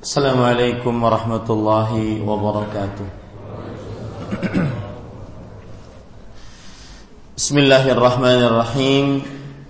Assalamualaikum warahmatullahi wabarakatuh. Bismillahirrahmanirrahim.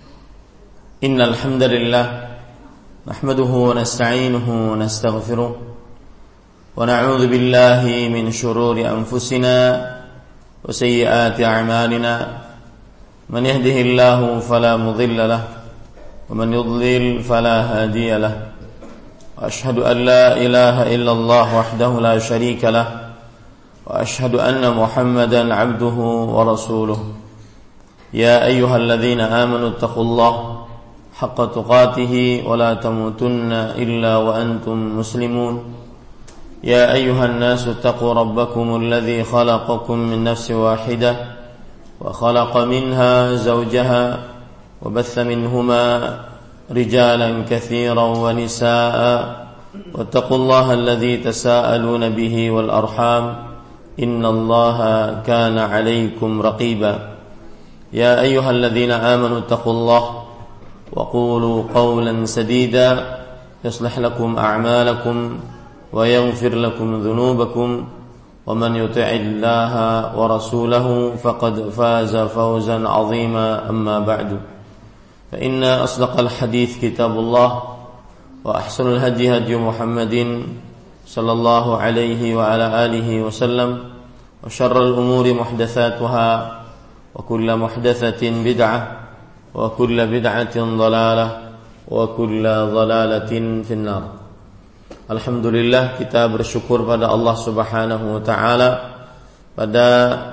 Innal hamdalillah nahmaduhu wa nasta'inuhu wa nastaghfiruh wa na'udzu billahi min shururi anfusina wa sayyiati a'malina. Man yahdihillahu fala mudilla lahu wa man yudlil fala hadiya lahu. وأشهد أن لا إله إلا الله وحده لا شريك له وأشهد أن محمدا عبده ورسوله يا أيها الذين آمنوا اتقوا الله حق تقاته ولا تموتن إلا وأنتم مسلمون يا أيها الناس اتقوا ربكم الذي خلقكم من نفس واحدة وخلق منها زوجها وبث منهما رجالا كثيرا ونساء واتقوا الله الذي تساءلون به والأرحام إن الله كان عليكم رقيبا يا أيها الذين آمنوا اتقوا الله وقولوا قولا سديدا يصلح لكم أعمالكم ويغفر لكم ذنوبكم ومن يطع الله ورسوله فقد فاز فوزا عظيما أما بعد فإن أصدق الحديث كتاب الله وأحسن الهدي هدي محمد صلى الله عليه وعلى آله وسلم وشر الأمور محدثاتها وكل محدثة بدعة وكل بدعة ضلالة وكل ضلالة في النار. Alhamdulillah, kita bersyukur pada Allah Subhanahu wa taala pada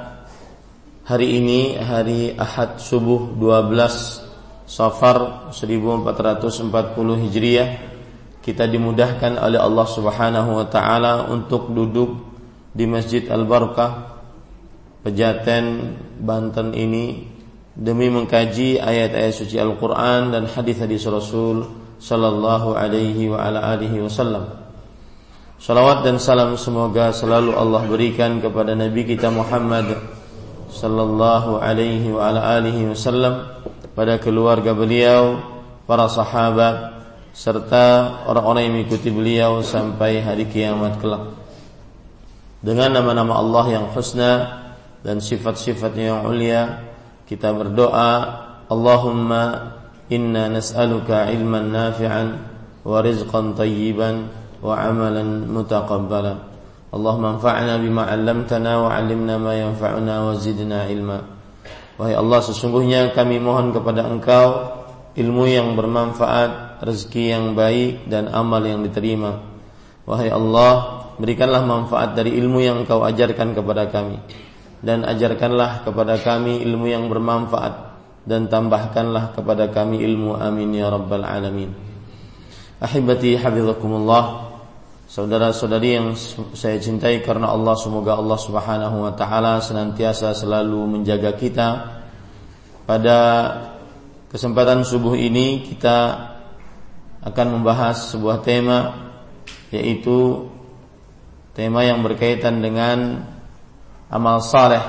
hari ini, hari Ahad subuh 12 Safar 1440 Hijriah, kita dimudahkan oleh Allah Subhanahu wa taala untuk duduk di Masjid Al-Barakah Pejaten, Banten ini demi mengkaji ayat-ayat suci Al-Qur'an dan hadis-hadis Rasul sallallahu alaihi wa ala alihi wasallam. Salawat dan salam semoga selalu Allah berikan kepada Nabi kita Muhammad sallallahu alaihi wa ala alihi wasallam, pada keluarga beliau, para sahabat, serta orang-orang yang mengikuti beliau sampai hari kiamat kelak. Dengan nama-nama Allah yang husna dan sifat-sifatnya yang ulia, kita berdoa, Allahumma inna nas'aluka ilman nafi'an wa rizqan tayyiban wa amalan mutaqabbala. Allahumma anfa'na bima 'allamtana wa 'allimna ma yanfa'una wa zidna ilma. Wahai Allah, sesungguhnya kami mohon kepada Engkau ilmu yang bermanfaat, rezeki yang baik, dan amal yang diterima. Wahai Allah, berikanlah manfaat dari ilmu yang Engkau ajarkan kepada kami, dan ajarkanlah kepada kami ilmu yang bermanfaat, dan tambahkanlah kepada kami ilmu. Amin ya rabbal alamin. Ahibati hafizakumullah, saudara-saudari yang saya cintai karena Allah, semoga Allah Subhanahu wa taala senantiasa selalu menjaga kita. Pada kesempatan subuh ini kita akan membahas sebuah tema, yaitu tema yang berkaitan dengan amal saleh.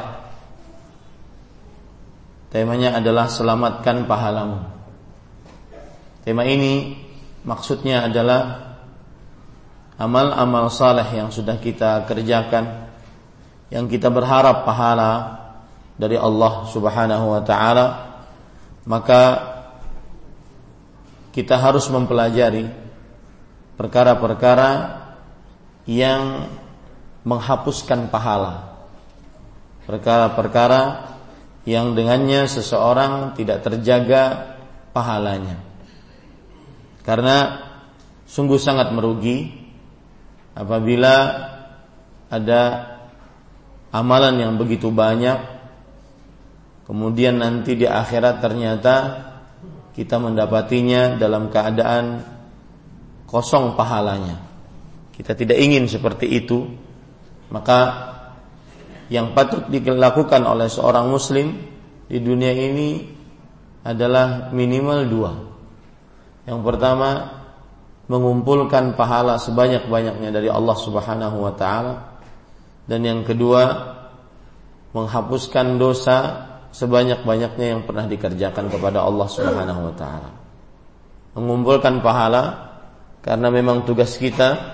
Temanya adalah selamatkan pahalamu. Tema ini maksudnya adalah amal-amal saleh yang sudah kita kerjakan, yang kita berharap pahala dari Allah Subhanahu wa taala, maka kita harus mempelajari perkara-perkara yang menghapuskan pahala, perkara-perkara yang dengannya seseorang tidak terjaga pahalanya. Karena sungguh sangat merugi apabila ada amalan yang begitu banyak, kemudian nanti di akhirat ternyata kita mendapatinya dalam keadaan kosong pahalanya. Kita tidak ingin seperti itu. Maka yang patut dilakukan oleh seorang muslim di dunia ini adalah minimal 2. Yang pertama, mengumpulkan pahala sebanyak-banyaknya dari Allah Subhanahu wa taala, dan yang kedua, menghapuskan dosa sebanyak-banyaknya yang pernah dikerjakan kepada Allah Subhanahu wa taala. Mengumpulkan pahala karena memang tugas kita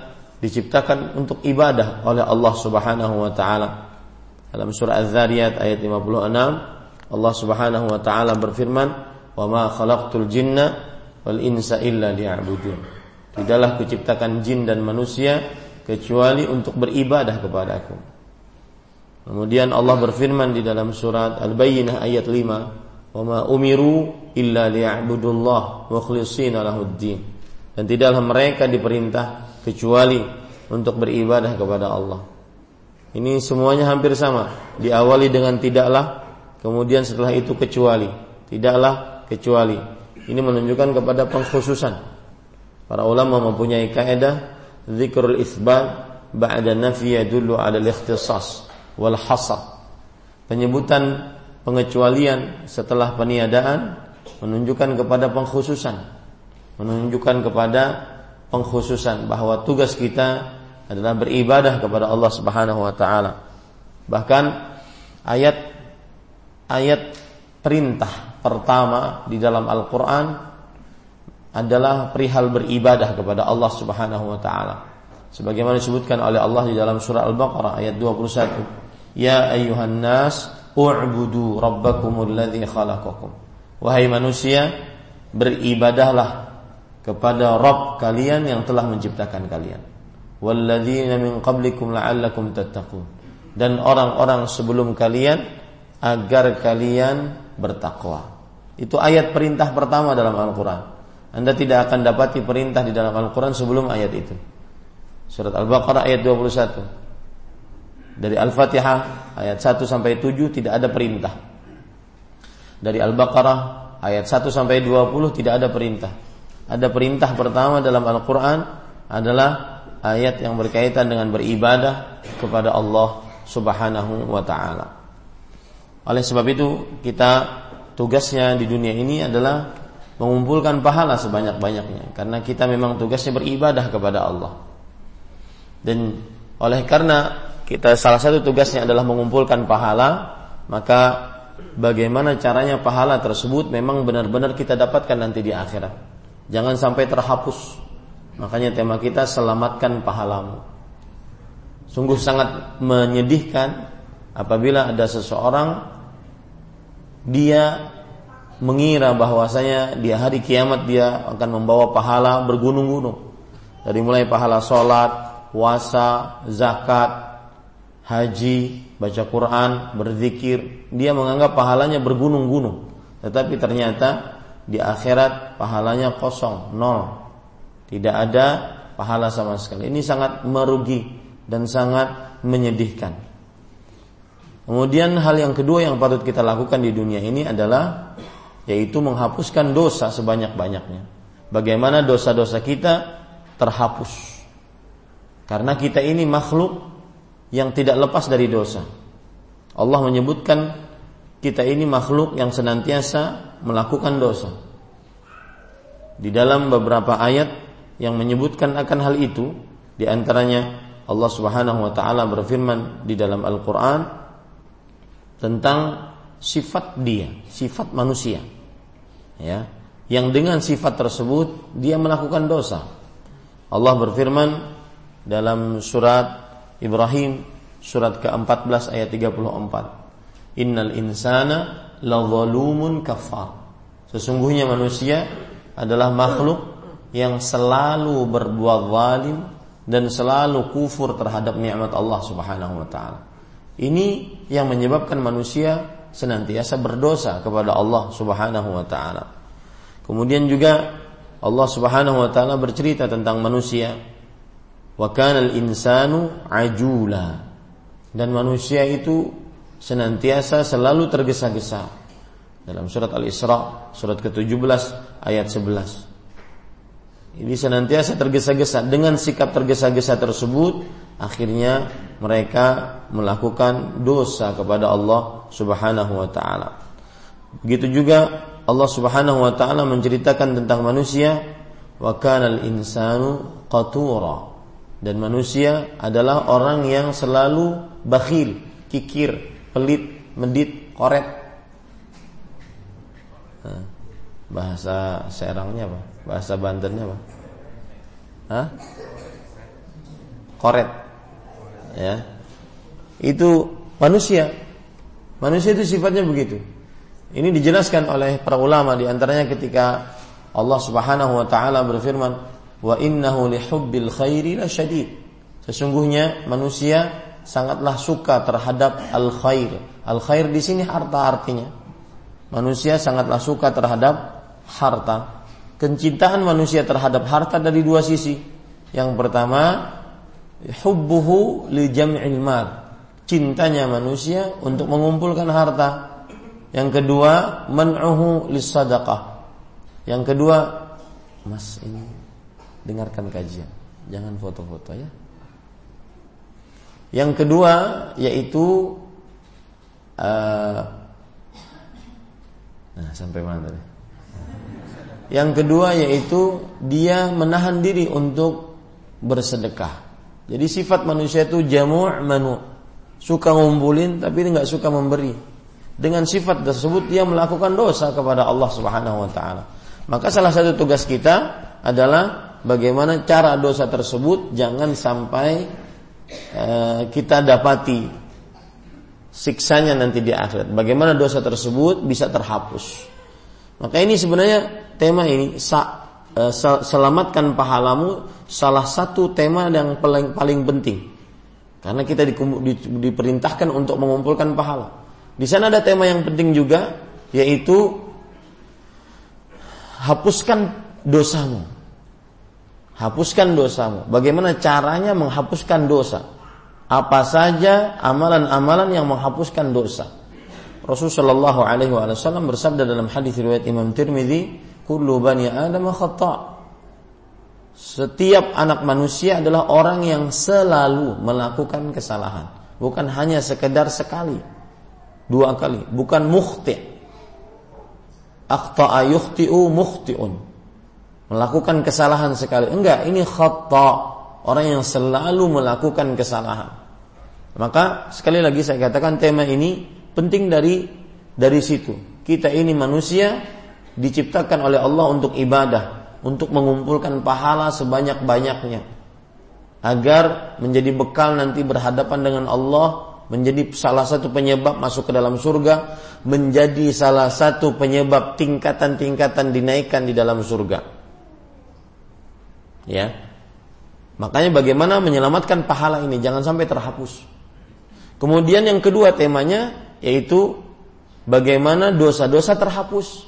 diciptakan untuk ibadah oleh Allah Subhanahu wa taala. Dalam surah Az-Zariyat ayat 56, Allah Subhanahu wa taala berfirman, "Wa ma khalaqtul jinna wal insa illa liya'budun." Tidaklah kuciptakan jin dan manusia kecuali untuk beribadah kepadaku. Kemudian Allah berfirman di dalam surat Al-Bayyinah ayat 5, "Wa ma umiru illa liya'budullah mukhlishina lahuddin." Dan tidaklah mereka diperintah kecuali untuk beribadah kepada Allah. Ini semuanya hampir sama. Diawali dengan tidaklah, kemudian setelah itu kecuali. Tidaklah, kecuali. Ini menunjukkan kepada pengkhususan. Para ulama mempunyai kaidah dzikrul itsbat ba'da nafi yadullu 'ala al-ikhtisas wal hasr. Penyebutan pengecualian setelah peniadaan menunjukkan kepada pengkhususan. Menunjukkan kepada pengkhususan bahwa tugas kita adalah beribadah kepada Allah Subhanahu wa taala. Bahkan ayat perintah pertama di dalam Al-Qur'an adalah perihal beribadah kepada Allah Subhanahu wa taala. Sebagaimana disebutkan oleh Allah di dalam surah Al-Baqarah ayat 21, "Ya ayyuhan nas, u'budu rabbakumul ladzi khalaqakum." Wahai manusia, beribadahlah kepada Rabb kalian yang telah menciptakan kalian. Walladzina min qablikum la'allakum tattaqun. Dan orang-orang sebelum kalian agar kalian bertakwa. Itu ayat perintah pertama dalam Al-Quran. Anda tidak akan dapati perintah di dalam Al-Quran sebelum ayat itu. Surat Al-Baqarah ayat 21. Dari Al-Fatihah ayat 1 sampai 7 tidak ada perintah. Dari Al-Baqarah ayat 1 sampai 20 tidak ada perintah. Ada perintah pertama dalam Al-Quran adalah ayat yang berkaitan dengan beribadah kepada Allah Subhanahu wa ta'ala. Oleh sebab itu kita tugasnya di dunia ini adalah mengumpulkan pahala sebanyak-banyaknya, karena kita memang tugasnya beribadah kepada Allah. Dan oleh karena kita salah satu tugasnya adalah mengumpulkan pahala, maka bagaimana caranya pahala tersebut memang benar-benar kita dapatkan nanti di akhirat. Jangan sampai terhapus. Makanya tema kita selamatkan pahalamu. Sungguh sangat menyedihkan apabila ada seseorang dia mengira bahwasanya di hari kiamat dia akan membawa pahala bergunung-gunung. Dari mulai pahala sholat, puasa, zakat, haji, baca Quran, berzikir, dia menganggap pahalanya bergunung-gunung. Tetapi ternyata di akhirat pahalanya kosong, nol. Tidak ada pahala sama sekali. Ini sangat merugi dan sangat menyedihkan. Kemudian hal yang kedua yang patut kita lakukan di dunia ini adalah yaitu menghapuskan dosa sebanyak-banyaknya. Bagaimana dosa-dosa kita terhapus. Karena kita ini makhluk yang tidak lepas dari dosa. Allah menyebutkan kita ini makhluk yang senantiasa melakukan dosa. Di dalam beberapa ayat yang menyebutkan akan hal itu, di antaranya Allah Subhanahu wa taala berfirman di dalam Al-Qur'an tentang sifat dia, sifat manusia. Ya, yang dengan sifat tersebut dia melakukan dosa. Allah berfirman dalam surat Ibrahim surat ke-14 ayat 34. Innal insana ladzalumun kafar. Sesungguhnya manusia adalah makhluk yang selalu berbuat zalim dan selalu kufur terhadap nikmat Allah Subhanahu wa taala. Ini yang menyebabkan manusia senantiasa berdosa kepada Allah Subhanahu wa taala. Kemudian juga Allah Subhanahu wa taala bercerita tentang manusia. Wa kanal insanu ajula. Dan manusia itu senantiasa selalu tergesa-gesa. Dalam surat Al-Isra surat ke-17 ayat 11. Ini senantiasa tergesa-gesa. Dengan sikap tergesa-gesa tersebut, akhirnya mereka melakukan dosa kepada Allah Subhanahu wa taala. Begitu juga Allah Subhanahu wa taala menceritakan tentang manusia, wa kanal insanu qatura. Dan manusia adalah orang yang selalu bakhil, kikir, pelit, medit, koret. Bahasa Serangnya apa? Bahasa Bantennya apa? Hah? koret. Ya. Itu manusia. Manusia itu sifatnya begitu. Ini dijelaskan oleh para ulama, di antaranya ketika Allah Subhanahu wa taala berfirman, "Wa innahu lihubbil khairi lasyadid." Sesungguhnya manusia sangatlah suka terhadap al-khair. Al-khair di sini harta artinya. Manusia sangatlah suka terhadap harta. Kecintaan manusia terhadap harta dari dua sisi. Yang pertama, hubbuhu li jam'il mal. Cintanya manusia untuk mengumpulkan harta. Yang kedua, man'uhu lis sadaqah. Yang kedua, Mas ini dengarkan kajian, jangan foto-foto ya. Yang kedua yaitu sampai mana tadi? Yang kedua yaitu dia menahan diri untuk bersedekah. Jadi sifat manusia itu jamu' manu, suka ngumpulin tapi enggak suka memberi. Dengan sifat tersebut dia melakukan dosa kepada Allah Subhanahu wa taala. Maka salah satu tugas kita adalah bagaimana cara dosa tersebut jangan sampai kita dapati siksanya nanti di akhirat. Bagaimana dosa tersebut bisa terhapus. Maka ini sebenarnya tema ini selamatkan pahalamu, salah satu tema yang paling penting. Karena kita diperintahkan untuk mengumpulkan pahala. Di sana ada tema yang penting juga, yaitu hapuskan dosamu. Hapuskan dosamu. Bagaimana caranya menghapuskan dosa? Apa saja amalan-amalan yang menghapuskan dosa? Rasulullah SAW bersabda dalam hadis riwayat Imam Tirmidzi, "Kullu bani Adam khata'." Setiap anak manusia adalah orang yang selalu melakukan kesalahan, bukan hanya sekedar sekali, 2 kali, bukan mukhti'. Akhta'a yukhti'u mukhti'un, melakukan kesalahan sekali. Enggak, ini khata', orang yang selalu melakukan kesalahan. Maka sekali lagi saya katakan tema ini penting dari situ. Kita ini manusia diciptakan oleh Allah untuk ibadah, untuk mengumpulkan pahala sebanyak-banyaknya, agar menjadi bekal nanti berhadapan dengan Allah, menjadi salah satu penyebab masuk ke dalam surga, menjadi salah satu penyebab tingkatan-tingkatan dinaikkan di dalam surga. Ya. Makanya bagaimana menyelamatkan pahala ini jangan sampai terhapus. Kemudian yang kedua temanya yaitu bagaimana dosa-dosa terhapus.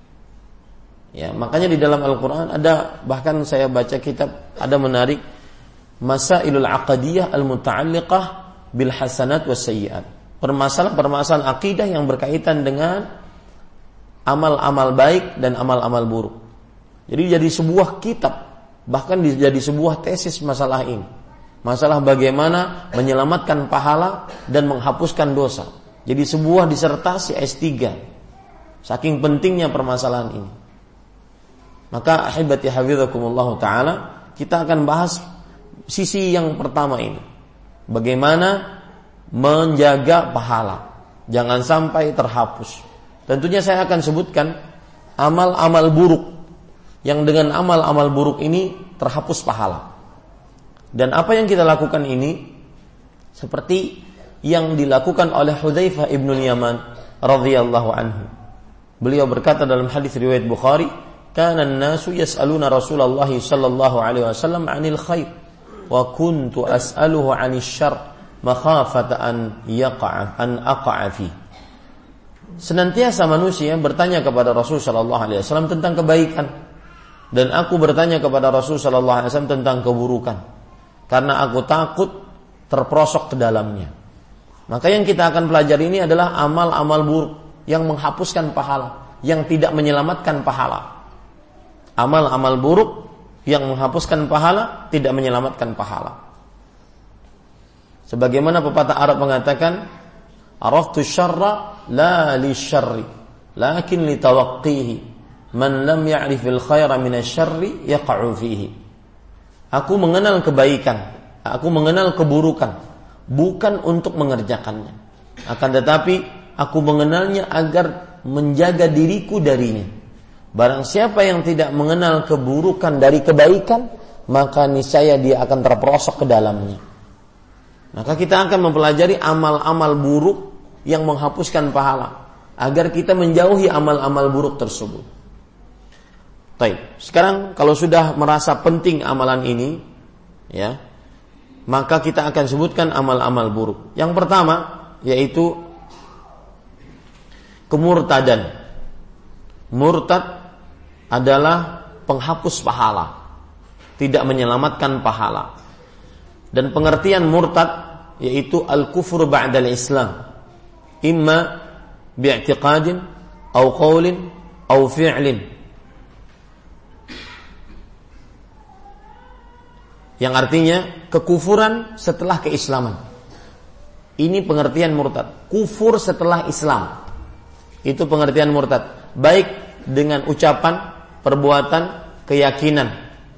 Ya, makanya di dalam Al-Qur'an ada, bahkan saya baca kitab ada menarik, Masailul Aqdiyah Al-Muta'alliqah bil Hasanat was Sayyi'at. Permasalahan-permasalahan akidah yang berkaitan dengan amal-amal baik dan amal-amal buruk. Jadi sebuah kitab, bahkan jadi sebuah tesis masalah ini. Masalah bagaimana menyelamatkan pahala dan menghapuskan dosa. Jadi sebuah disertasi S3. Saking pentingnya permasalahan ini. Maka ahibati hafizakumullah ta'ala, kita akan bahas sisi yang pertama ini. Bagaimana menjaga pahala, jangan sampai terhapus. Tentunya saya akan sebutkan amal-amal buruk, yang dengan amal-amal buruk ini terhapus pahala. Dan apa yang kita lakukan ini seperti yang dilakukan oleh Hudzaifah ibnul Yaman radhiyallahu anhu. Beliau berkata dalam hadis riwayat Bukhari, "Kana an-nasu yas'aluna Rasulullah sallallahu alaihi wasallam 'anil khair wa kuntu as'aluhu 'anil syarr makhafata an aqa'a fi." Senantiasa manusia bertanya kepada Rasul sallallahu alaihi wasallam tentang kebaikan, dan aku bertanya kepada Rasul sallallahu alaihi wasallam tentang keburukan, karena aku takut terperosok ke dalamnya. Maka yang kita akan pelajari ini adalah amal-amal buruk yang menghapuskan pahala, yang tidak menyelamatkan pahala. Amal-amal buruk yang menghapuskan pahala, tidak menyelamatkan pahala. Sebagaimana pepatah Arab mengatakan, "Araftu syarra la li syarri, lakin li tawaqqihi. Man lam ya'rifil khaira minasyarri yaqa'u fihi." Aku mengenal kebaikan, aku mengenal keburukan, bukan untuk mengerjakannya, akan tetapi aku mengenalnya agar menjaga diriku darinya. Barang siapa yang tidak mengenal keburukan dari kebaikan, maka niscaya dia akan terperosok ke dalamnya. Maka kita akan mempelajari amal-amal buruk yang menghapuskan pahala, agar kita menjauhi amal-amal buruk tersebut. Baik, sekarang kalau sudah merasa penting amalan ini, ya, maka kita akan sebutkan amal-amal buruk. Yang pertama yaitu kemurtadan. Murtad adalah penghapus pahala, tidak menyelamatkan pahala. Dan pengertian murtad yaitu al-kufur ba'dal Islam, imma bi'tiqadin au qaulin au fi'lin. Yang artinya kekufuran setelah keislaman. Ini pengertian murtad. Kufur setelah Islam. Itu pengertian murtad. Baik dengan ucapan, perbuatan, keyakinan,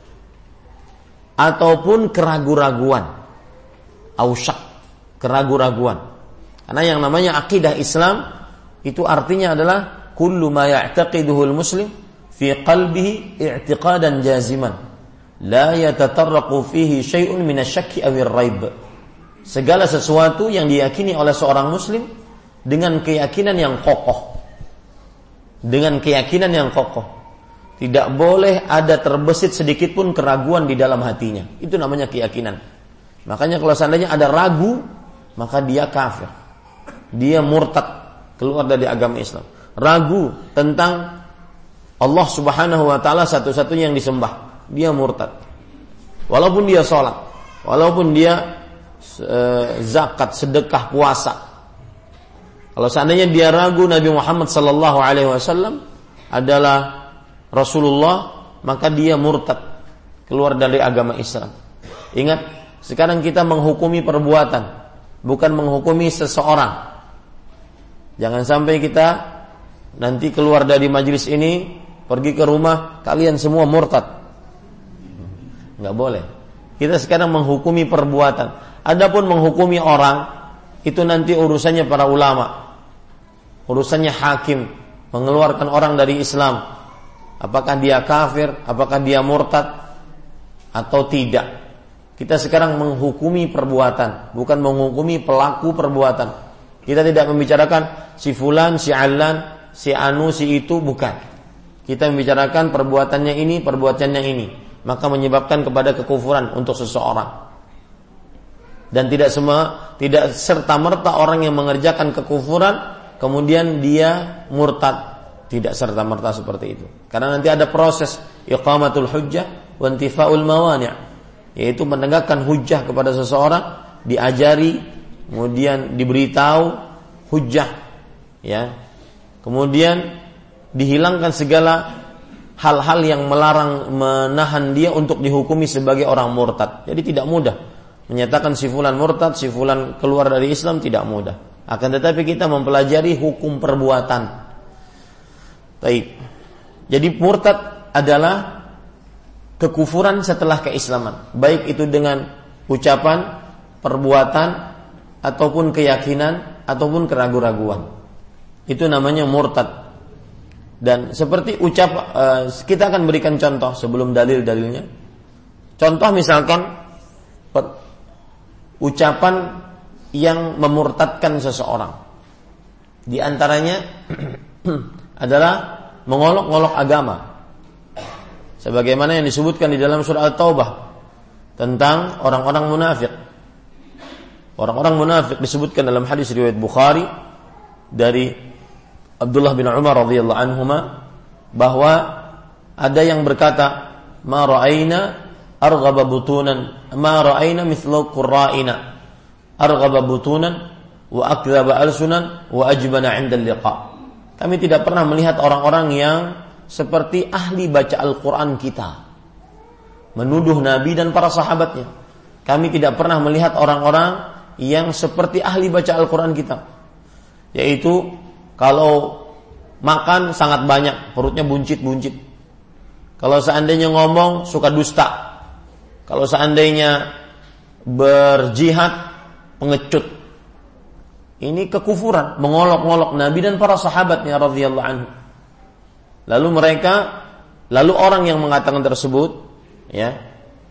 ataupun keraguan-raguan, ausyak, keraguan-raguan. Karena yang namanya akidah Islam itu artinya adalah kullu ma ya'taqiduhul muslim fi qalbihi i'tiqadan jaziman la yatatarraqu fihi syai'un minasyakki awir raib. Segala sesuatu yang diyakini oleh seorang muslim dengan keyakinan yang kokoh. Dengan keyakinan yang kokoh. Tidak boleh ada terbesit sedikit pun keraguan di dalam hatinya. Itu namanya keyakinan. Makanya kalau seandainya ada ragu, maka dia kafir. Dia murtad, keluar dari agama Islam. Ragu tentang Allah Subhanahu wa taala satu-satunya yang disembah, dia murtad. Walaupun dia sholat, walaupun dia zakat, sedekah, puasa. Kalau seandainya dia ragu Nabi Muhammad sallallahu alaihi wasallam adalah Rasulullah, maka dia murtad, keluar dari agama Islam. Ingat, sekarang kita menghukumi perbuatan, bukan menghukumi seseorang. Jangan sampai kita nanti keluar dari majelis ini, pergi ke rumah, kalian semua murtad. Enggak boleh. Kita sekarang menghukumi perbuatan. Adapun menghukumi orang, itu nanti urusannya para ulama, urusannya hakim, mengeluarkan orang dari Islam. Apakah dia kafir, apakah dia murtad atau tidak. Kita sekarang menghukumi perbuatan, bukan menghukumi pelaku perbuatan. Kita tidak membicarakan si fulan, si alan, si anu, si itu, bukan. Kita membicarakan perbuatannya ini, perbuatannya ini, maka menyebabkan kepada kekufuran untuk seseorang. Dan tidak serta-merta orang yang mengerjakan kekufuran kemudian dia murtad. Tidak serta-merta seperti itu. Karena nanti ada proses iqamatul hujjah wa intifa'ul mawani', yaitu menegakkan hujjah kepada seseorang, diajari, kemudian diberitahu hujjah, ya. Kemudian dihilangkan segala hal-hal yang menahan dia untuk dihukumi sebagai orang murtad. Jadi tidak mudah menyatakan si fulan murtad, si fulan keluar dari Islam, tidak mudah. Akan tetapi kita mempelajari hukum perbuatan. Baik. Jadi murtad adalah kekufuran setelah keislaman, baik itu dengan ucapan, perbuatan, ataupun keyakinan, ataupun keraguan-raguan. Itu namanya murtad. Dan seperti kita akan berikan contoh sebelum dalil-dalilnya. Contoh misalkan ucapan yang memurtadkan seseorang. Di antaranya adalah mengolok-olok agama, sebagaimana yang disebutkan di dalam surah At-Taubah tentang orang-orang munafik. Orang-orang munafik disebutkan dalam hadis riwayat Bukhari dari Abdullah bin Umar radhiyallahu anhuma bahwa ada yang berkata, "Ma ra'ayna arghaba butunan, ma ra'ayna mithla qurra'ina arghaba butunan wa akdzaba alsunan wa ajbana 'inda al-liqa." Kami tidak pernah melihat orang-orang yang seperti ahli baca Al-Quran kita, menuduh Nabi dan para sahabatnya. Kami tidak pernah melihat orang-orang yang seperti ahli baca Al-Quran kita, yaitu kalau makan sangat banyak, perutnya buncit-buncit. Kalau seandainya ngomong suka dusta. Kalau seandainya berjihad pengecut. Ini kekufuran, mengolok-olok Nabi dan para sahabatnya radhiyallahu anhu. Lalu orang yang mengatakan tersebut, ya,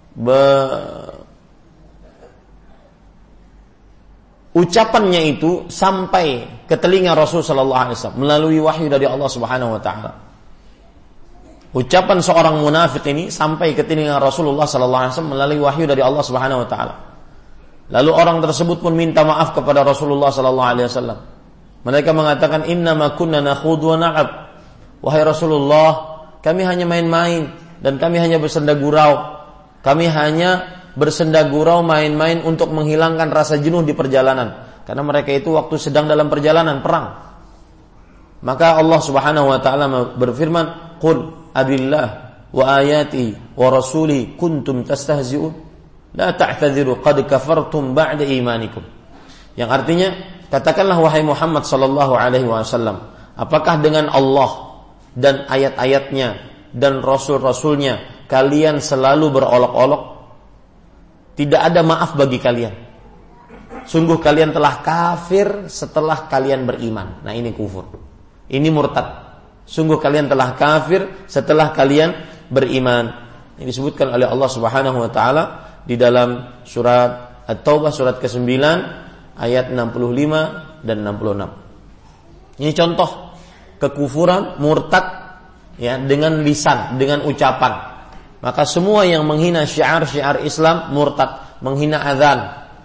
ucapannya itu sampai ke telinga Rasul sallallahu alaihi wasallam melalui wahyu dari Allah Subhanahu wa taala. Ucapan seorang munafik ini sampai ke telinga Rasulullah sallallahu alaihi wasallam melalui wahyu dari Allah Subhanahu wa taala. Lalu orang tersebut pun minta maaf kepada Rasulullah sallallahu alaihi wasallam. Mereka mengatakan, "Innama kunna nakhudhu wa na'ab." Wahai Rasulullah, kami hanya main-main dan kami hanya bersenda gurau. Kami hanya bersenda gurau main-main untuk menghilangkan rasa jenuh di perjalanan. Karena mereka itu waktu sedang dalam perjalanan perang. Maka Allah Subhanahu wa taala berfirman, "Qul abillah wa ayatihi wa rasulihi kuntum tastahzi'un la ta'tadhiru qad kafartum ba'da imanikum." Yang artinya, katakanlah wahai Muhammad sallallahu alaihi wasallam, apakah dengan Allah dan ayat-ayatnya dan rasul-rasulnya kalian selalu berolok-olok? Tidak ada maaf bagi kalian. Sungguh kalian telah kafir setelah kalian beriman. Nah, ini kufur. Ini murtad. Sungguh kalian telah kafir setelah kalian beriman. Ini disebutkan oleh Allah Subhanahu wa taala di dalam surat At-Taubah surat ke-9 ayat 65 dan 66. Ini contoh kekufuran murtad ya dengan lisan, dengan ucapan. Maka semua yang menghina syiar-syiar Islam murtad, menghina azan.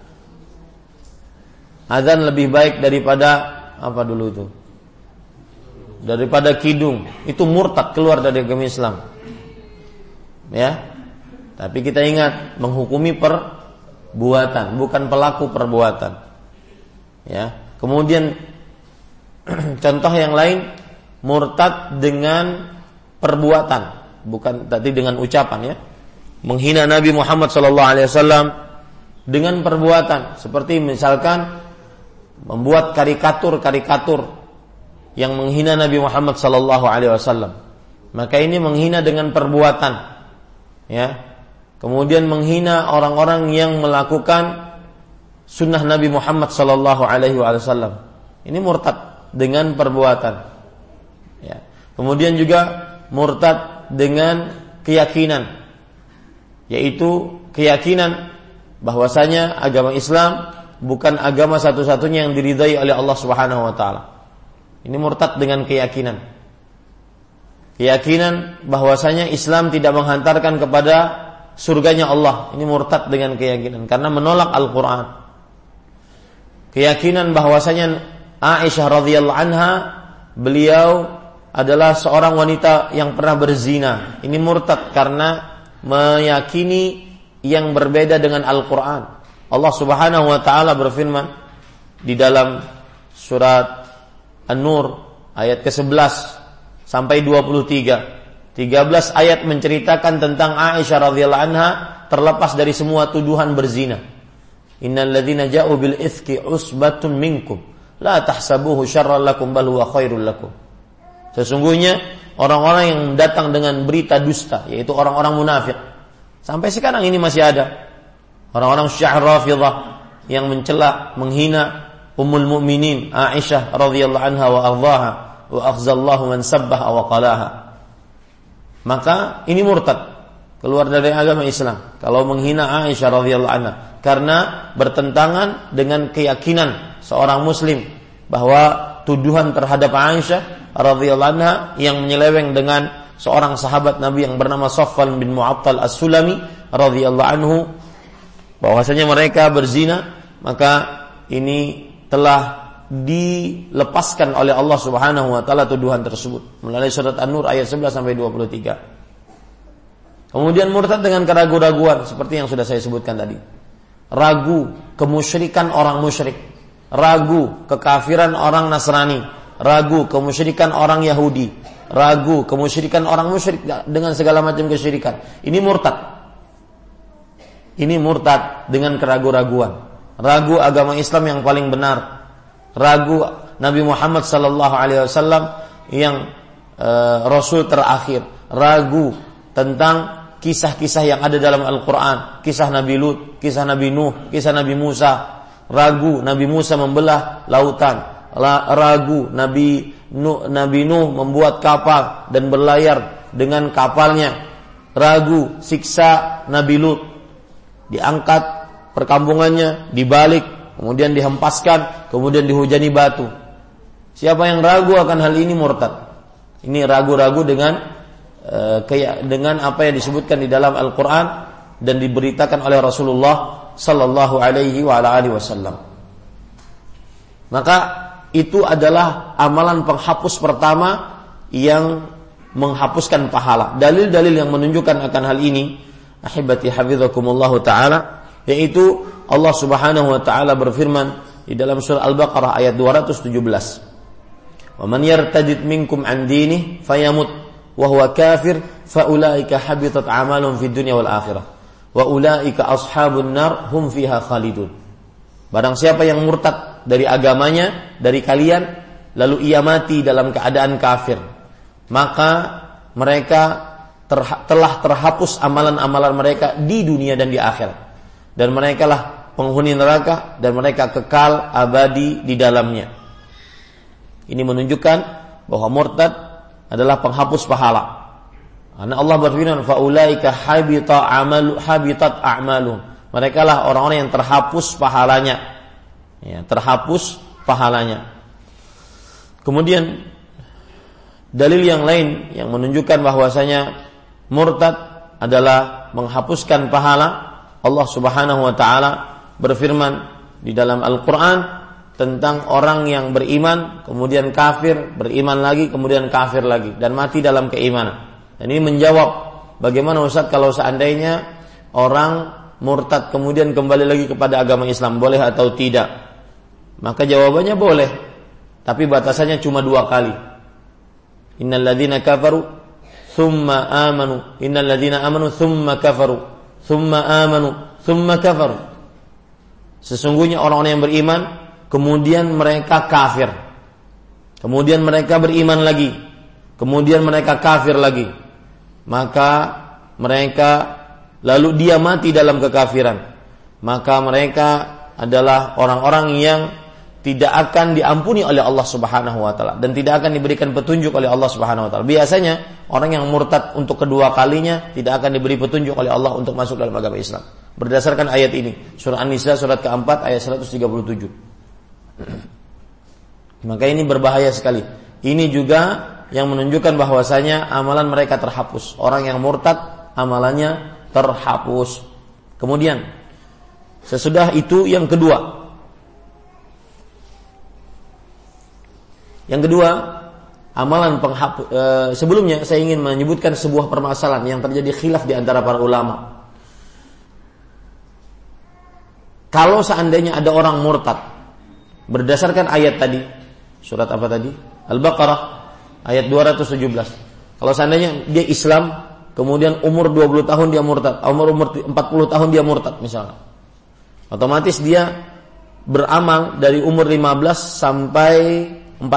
Azan lebih baik daripada apa dulu itu? Daripada kidung. Itu murtad, keluar dari agama Islam. Ya. Tapi kita ingat, menghukumi perbuatan, bukan pelaku perbuatan. Ya. Kemudian contoh yang lain, murtad dengan perbuatan. Bukan tadi dengan ucapan ya. Menghina Nabi Muhammad sallallahu alaihi wasallam dengan perbuatan, seperti misalkan membuat karikatur-karikatur yang menghina Nabi Muhammad sallallahu alaihi wasallam. Maka ini menghina dengan perbuatan. Ya. Kemudian menghina orang-orang yang melakukan sunnah Nabi Muhammad sallallahu alaihi wasallam. Ini murtad dengan perbuatan. Ya. Kemudian juga murtad dengan keyakinan, yaitu keyakinan bahwasanya agama Islam bukan agama satu-satunya yang diridai oleh Allah Subhanahu wa taala. Ini murtad dengan keyakinan. Keyakinan bahwasanya Islam tidak menghantarkan kepada surganya Allah. Ini murtad dengan keyakinan karena menolak Al-Qur'an. Keyakinan bahwasanya Aisyah radhiyallahu anha beliau adalah seorang wanita yang pernah berzina. Ini murtad karena meyakini yang berbeda dengan Al-Quran. Allah Subhanahu wa ta'ala berfirman di dalam surat An-Nur ayat ke-11 sampai 23. 13 ayat menceritakan tentang Aisyah radhiyallahu anha terlepas dari semua tuduhan berzina. Innal ladzina ja'u bil itsqi usbatun minkum la tahsabuhu syarran lakum bal huwa khairul lakum. Sesungguhnya orang-orang yang datang dengan berita dusta, yaitu orang-orang munafik. Sampai sekarang ini masih ada orang-orang Syiah Rafidhah yang mencela, menghina Ummul Mukminin Aisyah radhiyallahu anha wa ardhaha wa akhzallahu man sabbaha wa qalaha. Maka ini murtad, keluar dari agama Islam kalau menghina Aisyah radhiyallahu anha karena bertentangan dengan keyakinan seorang muslim bahwa tuduhan terhadap Aisyah radhiyallahu anha yang menyeleweng dengan seorang sahabat Nabi yang bernama Safwan bin Mu'attal As-Sulami radhiyallahu anhu bahwasanya mereka berzina, maka ini telah dilepaskan oleh Allah Subhanahu wa taala tuduhan tersebut melalui surat An-Nur ayat 11 sampai 23. Kemudian murtad dengan keraguan-raguan seperti yang sudah saya sebutkan tadi. Ragu kemusyrikan orang musyrik, ragu kekafiran orang Nasrani, ragu kemusyrikan orang Yahudi, ragu kemusyrikan orang musyrik dengan segala macam kesyirikan. Ini murtad. Ini murtad dengan keraguan-raguan. Ragu agama Islam yang paling benar. Ragu Nabi Muhammad sallallahu alaihi wasallam yang rasul terakhir. Ragu tentang kisah-kisah yang ada dalam Al-Quran. Kisah Nabi Lut, kisah Nabi Nuh, kisah Nabi Musa. Ragu Nabi Musa membelah lautan. Ragu Nabi Nuh membuat kapal dan berlayar dengan kapalnya. Ragu siksa Nabi Lut. diangkat perkampungannya, dibalik, kemudian dihempaskan, kemudian dihujani batu. Siapa yang ragu akan hal ini murtad. Ini ragu-ragu dengan apa yang disebutkan di dalam Al-Quran dan diberitakan oleh Rasulullah sallallahu alaihi wasallam. Maka itu adalah amalan penghapus pertama yang menghapuskan pahala. Dalil-dalil yang menunjukkan akan hal ini, ahibati hafizakumullah taala, yaitu Allah Subhanahu wa taala berfirman di dalam surah Al-Baqarah ayat 217. "Wa man yartadid minkum an dinihi fayamut wa huwa kafir fa ulaika habitat a'maluhum fid dunya wal akhirah wa ulaika ashabun nar hum fiha khalidun." Barang siapa yang murtad dari agamanya, dari kalian, lalu ia mati dalam keadaan kafir, maka mereka telah terhapus amalan-amalan mereka di dunia dan di akhirat, dan mereka lah penghuni neraka dan mereka kekal abadi di dalamnya. Ini menunjukkan bahwa murtad adalah penghapus pahala. Karena Allah berfirman, "Faulaika habitat a'maluhum." Mereka lah orang-orang yang terhapus pahalanya. Ya, terhapus pahalanya. Kemudian dalil yang lain yang menunjukkan bahwasanya murtad adalah menghapuskan pahala, Allah Subhanahu wa taala berfirman di dalam Al-Qur'an tentang orang yang beriman kemudian kafir, beriman lagi kemudian kafir lagi dan mati dalam keimanan. Dan ini menjawab bagaimana Ustaz kalau seandainya orang murtad kemudian kembali lagi kepada agama Islam, boleh atau tidak? Maka jawabannya boleh, tapi batasannya cuma 2 kali. Innal ladzina kafaru thumma amanu, innal ladzina amanu thumma kafaru, thumma amanu, thumma kafaru. Sesungguhnya orang-orang yang beriman kemudian mereka kafir, kemudian mereka beriman lagi, kemudian mereka kafir lagi, maka mereka lalu dia mati dalam kekafiran, maka mereka adalah orang-orang yang tidak akan diampuni oleh Allah Subhanahu wa taala dan tidak akan diberikan petunjuk oleh Allah Subhanahu wa taala. Biasanya orang yang murtad untuk kedua kalinya tidak akan diberi petunjuk oleh Allah untuk masuk dalam agama Islam. Berdasarkan ayat ini, surah An-Nisa surat keempat ayat 137. Maka ini berbahaya sekali. Ini juga yang menunjukkan bahwasanya amalan mereka terhapus. Orang yang murtad amalannya terhapus. Kemudian sesudah itu yang kedua. Yang kedua, amalan penghapus. Sebelumnya saya ingin menyebutkan sebuah permasalahan yang terjadi khilaf di antara para ulama. Kalau seandainya ada orang murtad berdasarkan ayat tadi, surat apa tadi? Al-Baqarah ayat 217. Kalau seandainya dia Islam, kemudian umur 20 tahun dia murtad, umur 40 tahun dia murtad misalnya, otomatis dia beramal dari umur 15 sampai 40.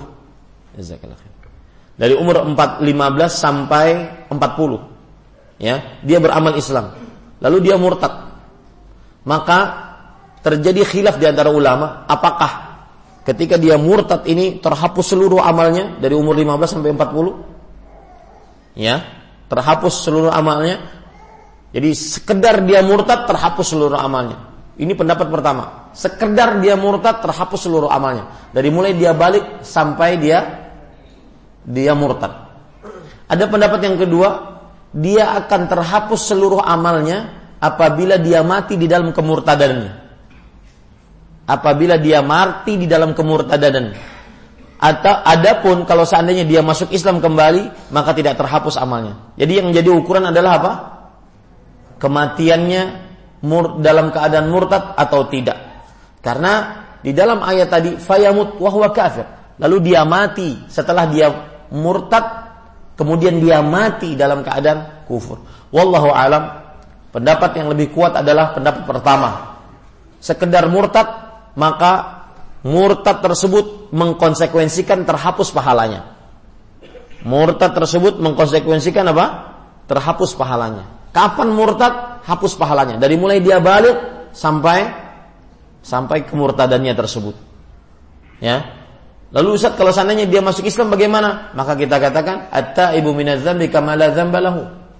Dari umur 15 sampai 40. Ya, dia beramal Islam. Lalu dia murtad. Maka terjadi khilaf di antara ulama, apakah ketika dia murtad ini terhapus seluruh amalnya dari umur 15 sampai 40? Ya, terhapus seluruh amalnya. Jadi sekedar dia murtad terhapus seluruh amalnya. Ini pendapat pertama. Sekedar dia murtad terhapus seluruh amalnya. Dari mulai dia balik sampai dia murtad. Ada pendapat yang kedua, dia akan terhapus seluruh amalnya apabila dia mati di dalam kemurtadannya. Apabila dia mati di dalam kemurtadan. Atau adapun kalau seandainya dia masuk Islam kembali, maka tidak terhapus amalnya. Jadi yang menjadi ukuran adalah apa? Kematiannya dalam keadaan murtad atau tidak. Karena di dalam ayat tadi fayamut wa huwa kafir. Lalu dia mati setelah dia murtad, kemudian dia mati dalam keadaan kufur. Wallahu alam, pendapat yang lebih kuat adalah pendapat pertama. Sekedar murtad, maka murtad tersebut mengkonsekuensikan terhapus pahalanya. Murtad tersebut mengkonsekuensikan apa? Terhapus pahalanya. Kapan murtad? Hapus pahalanya. Dari mulai dia balik sampai kemurtadannya tersebut. Ya. Lalu Ustaz, kalau seandainya dia masuk Islam bagaimana? Maka kita katakan at-taibu minadz-dzambi kama la dzamba lahu.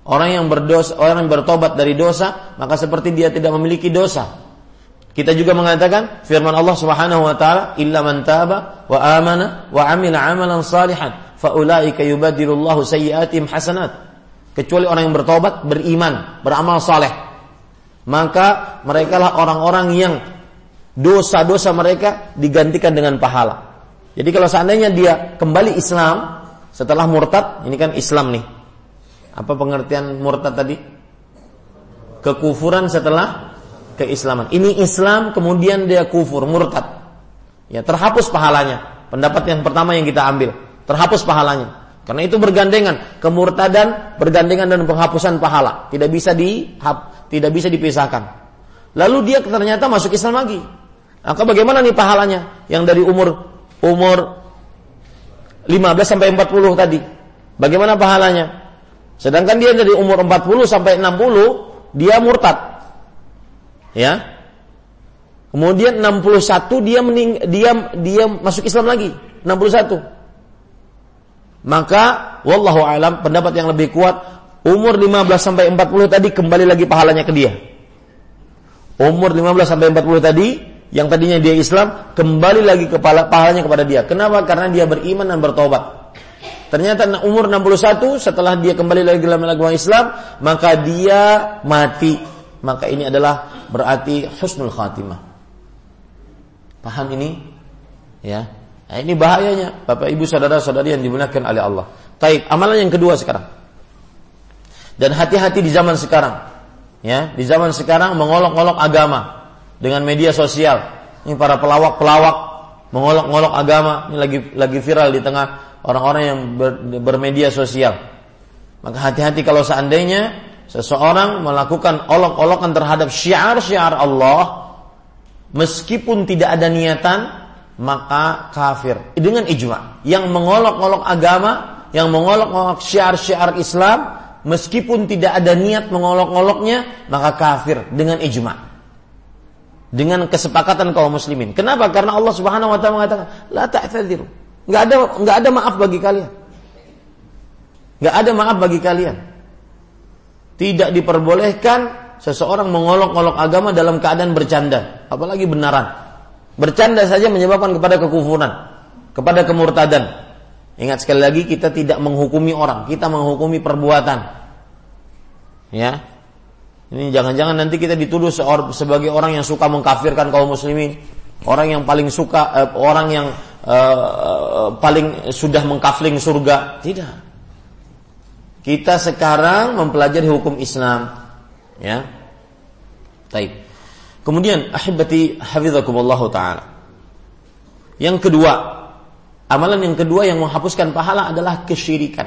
Orang yang berdosa, orang yang bertobat dari dosa, maka seperti dia tidak memiliki dosa. Kita juga mengatakan firman Allah Subhanahu wa taala, "Illa man taba wa amana wa 'amila 'amalan salihan, fa ulaika yubaddilullahu sayyi'atihim hasanat." Kecuali orang yang bertobat, beriman, beramal saleh. Maka merekalah orang-orang yang dosa-dosa mereka digantikan dengan pahala. Jadi kalau seandainya dia kembali Islam setelah murtad, ini kan Islam nih. Apa pengertian murtad tadi? Kekufuran setelah keislaman. Ini Islam kemudian dia kufur, murtad. Ya, terhapus pahalanya. Pendapat yang pertama yang kita ambil, terhapus pahalanya. Karena itu bergandengan, kemurtadan bergandengan dan penghapusan pahala. Tidak bisa dipisahkan. Lalu dia ternyata masuk Islam lagi. Maka bagaimana nih pahalanya? Yang dari umur 15 sampai 40 tadi. Bagaimana pahalanya? Sedangkan dia dari umur 40 sampai 60 dia murtad. Ya. Kemudian 61 dia masuk Islam lagi. 61. Maka wallahu alam, pendapat yang lebih kuat, umur 15 sampai 40 tadi kembali lagi pahalanya ke dia. Umur 15 sampai 40 tadi yang tadinya dia Islam kembali lagi pahalanya kepada dia. Kenapa? Karena dia beriman dan bertobat. Ternyata umur 61 setelah dia kembali lagi dalam agama Islam, maka dia mati. Maka ini adalah berarti husnul khatimah. Paham ini? Ya. Nah, ini bahayanya Bapak Ibu saudara-saudari yang dimuliakan oleh Allah. Baik, amalan yang kedua sekarang. Dan hati-hati di zaman sekarang. Ya, di zaman sekarang mengolok-olok agama dengan media sosial. Ini para pelawak-pelawak mengolok-olok agama, ini lagi viral di tengah orang-orang yang bermedia sosial. Maka hati-hati kalau seandainya seseorang melakukan olok-olokan terhadap syiar-syiar Allah meskipun tidak ada niatan, maka kafir dengan ijma. Yang mengolok-olok agama, yang mengolok-olok syiar-syiar Islam meskipun tidak ada niat mengolok-oloknya, maka kafir dengan ijma. Dengan kesepakatan kaum muslimin. Kenapa? Karena Allah Subhanahu wa taala mengatakan, "La ta'tadiru." Enggak ada maaf bagi kalian. Enggak ada maaf bagi kalian. Tidak diperbolehkan seseorang mengolok-olok agama dalam keadaan bercanda, apalagi benaran. Bercanda saja menyebabkan kepada kekufuran, kepada kemurtadan. Ingat sekali lagi, kita tidak menghukumi orang, kita menghukumi perbuatan. Ya. Ini jangan-jangan nanti kita dituduh sebagai orang yang suka mengkafirkan kaum muslimin, orang yang paling suka orang yang paling sudah mengkafling surga. Tidak. Kita sekarang mempelajari hukum Islam. Ya. Baik. Kemudian ahibati hafizakumullah taala. Yang kedua, amalan yang kedua yang menghapuskan pahala adalah kesyirikan.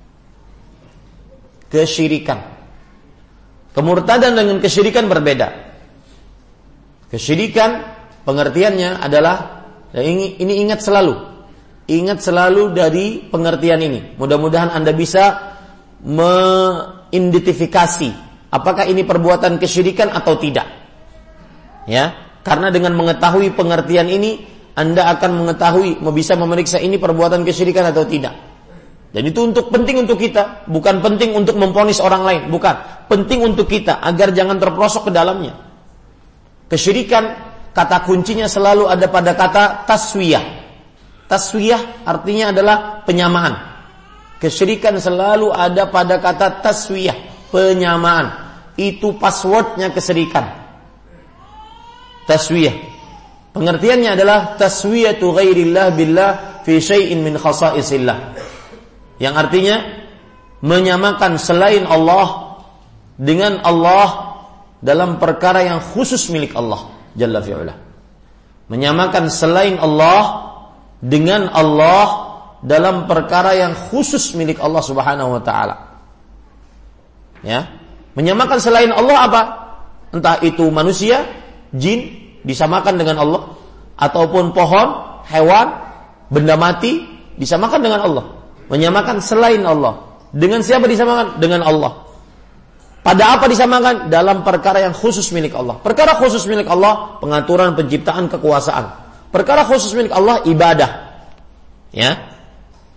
Kesyirikan. Kemurtadan dengan kesyirikan berbeda. Kesyirikan pengertiannya adalah, ini ingat selalu dari pengertian ini. Mudah-mudahan Anda bisa mengidentifikasi apakah ini perbuatan kesyirikan atau tidak. Ya, karena dengan mengetahui pengertian ini, Anda akan mengetahui, bisa memeriksa ini perbuatan kesyirikan atau tidak. Dan itu penting untuk kita, bukan penting untuk memvonis orang lain, bukan. Penting untuk kita agar jangan terperosok ke dalamnya. Kesyirikan, kata kuncinya selalu ada pada kata taswiyah. Taswiyah artinya adalah penyamaan. Kesyirikan selalu ada pada kata taswiyah, penyamaan. Itu passwordnya kesyirikan. Taswiyah. Pengertiannya adalah taswiyatu ghairillah billah fi syai'in min khasa'isillah. Yang artinya menyamakan selain Allah dengan Allah dalam perkara yang khusus milik Allah Jalla fi'ala. Menyamakan selain Allah dengan Allah dalam perkara yang khusus milik Allah Subhanahu wa taala. Ya. Menyamakan selain Allah apa? Entah itu manusia, jin disamakan dengan Allah, ataupun pohon, hewan, benda mati disamakan dengan Allah. Menyamakan selain Allah. Dengan siapa disamakan? Dengan Allah. Pada apa disamakan? Dalam perkara yang khusus milik Allah. Perkara khusus milik Allah, pengaturan, penciptaan, kekuasaan. Perkara khusus milik Allah, ibadah. Ya.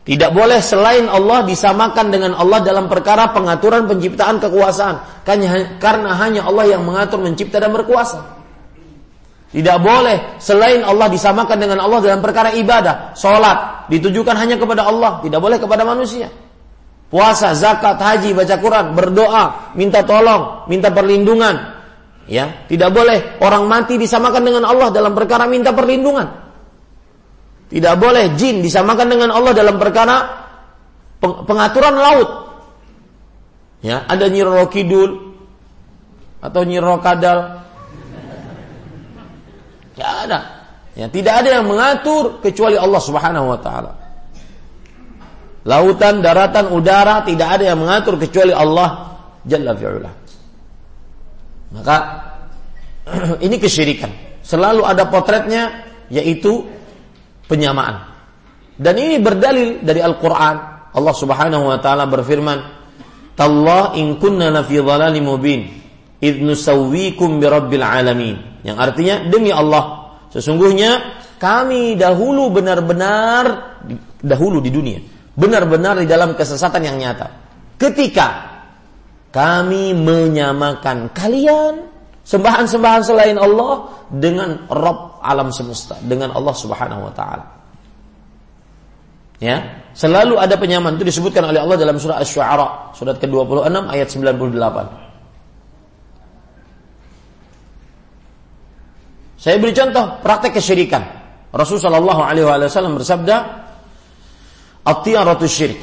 Tidak boleh selain Allah disamakan dengan Allah dalam perkara pengaturan, penciptaan, kekuasaan. Karena hanya Allah yang mengatur, mencipta, dan berkuasa. Tidak boleh selain Allah disamakan dengan Allah dalam perkara ibadah. Salat ditujukan hanya kepada Allah, tidak boleh kepada manusia. Puasa, zakat, haji, baca Quran, berdoa, minta tolong, minta perlindungan. Ya, tidak boleh orang mati disamakan dengan Allah dalam perkara minta perlindungan. Tidak boleh jin disamakan dengan Allah dalam perkara pengaturan laut. Ya, ada Nyi Roro Kidul atau Nyi Roro Kadal. Tidak ada. Ya, tidak ada yang mengatur kecuali Allah Subhanahu wa taala. Lautan, daratan, udara tidak ada yang mengatur kecuali Allah Jalla fi'ula. Maka ini kesyirikan. Selalu ada potretnya, yaitu penyamaan. Dan ini berdalil dari Al-Quran. Allah Subhanahu wa taala berfirman, "Tallah in kunna lafi dhalalin mubin, idh nusawwikum birabbil alamin." Yang artinya, demi Allah, sesungguhnya kami dahulu di dunia, benar-benar di dalam kesesatan yang nyata. Ketika kami menyamakan kalian, sembahan-sembahan selain Allah, dengan Rabb alam semesta, dengan Allah Subhanahu wa taala. Ya, selalu ada penyamaan. Itu disebutkan oleh Allah dalam surah Asy-Syu'ara, surat ke-26 ayat 98. Saya beri contoh praktek kesyirikan. Rasulullah sallallahu alaihi wasallam bersabda, "At-tiyaratu syirk."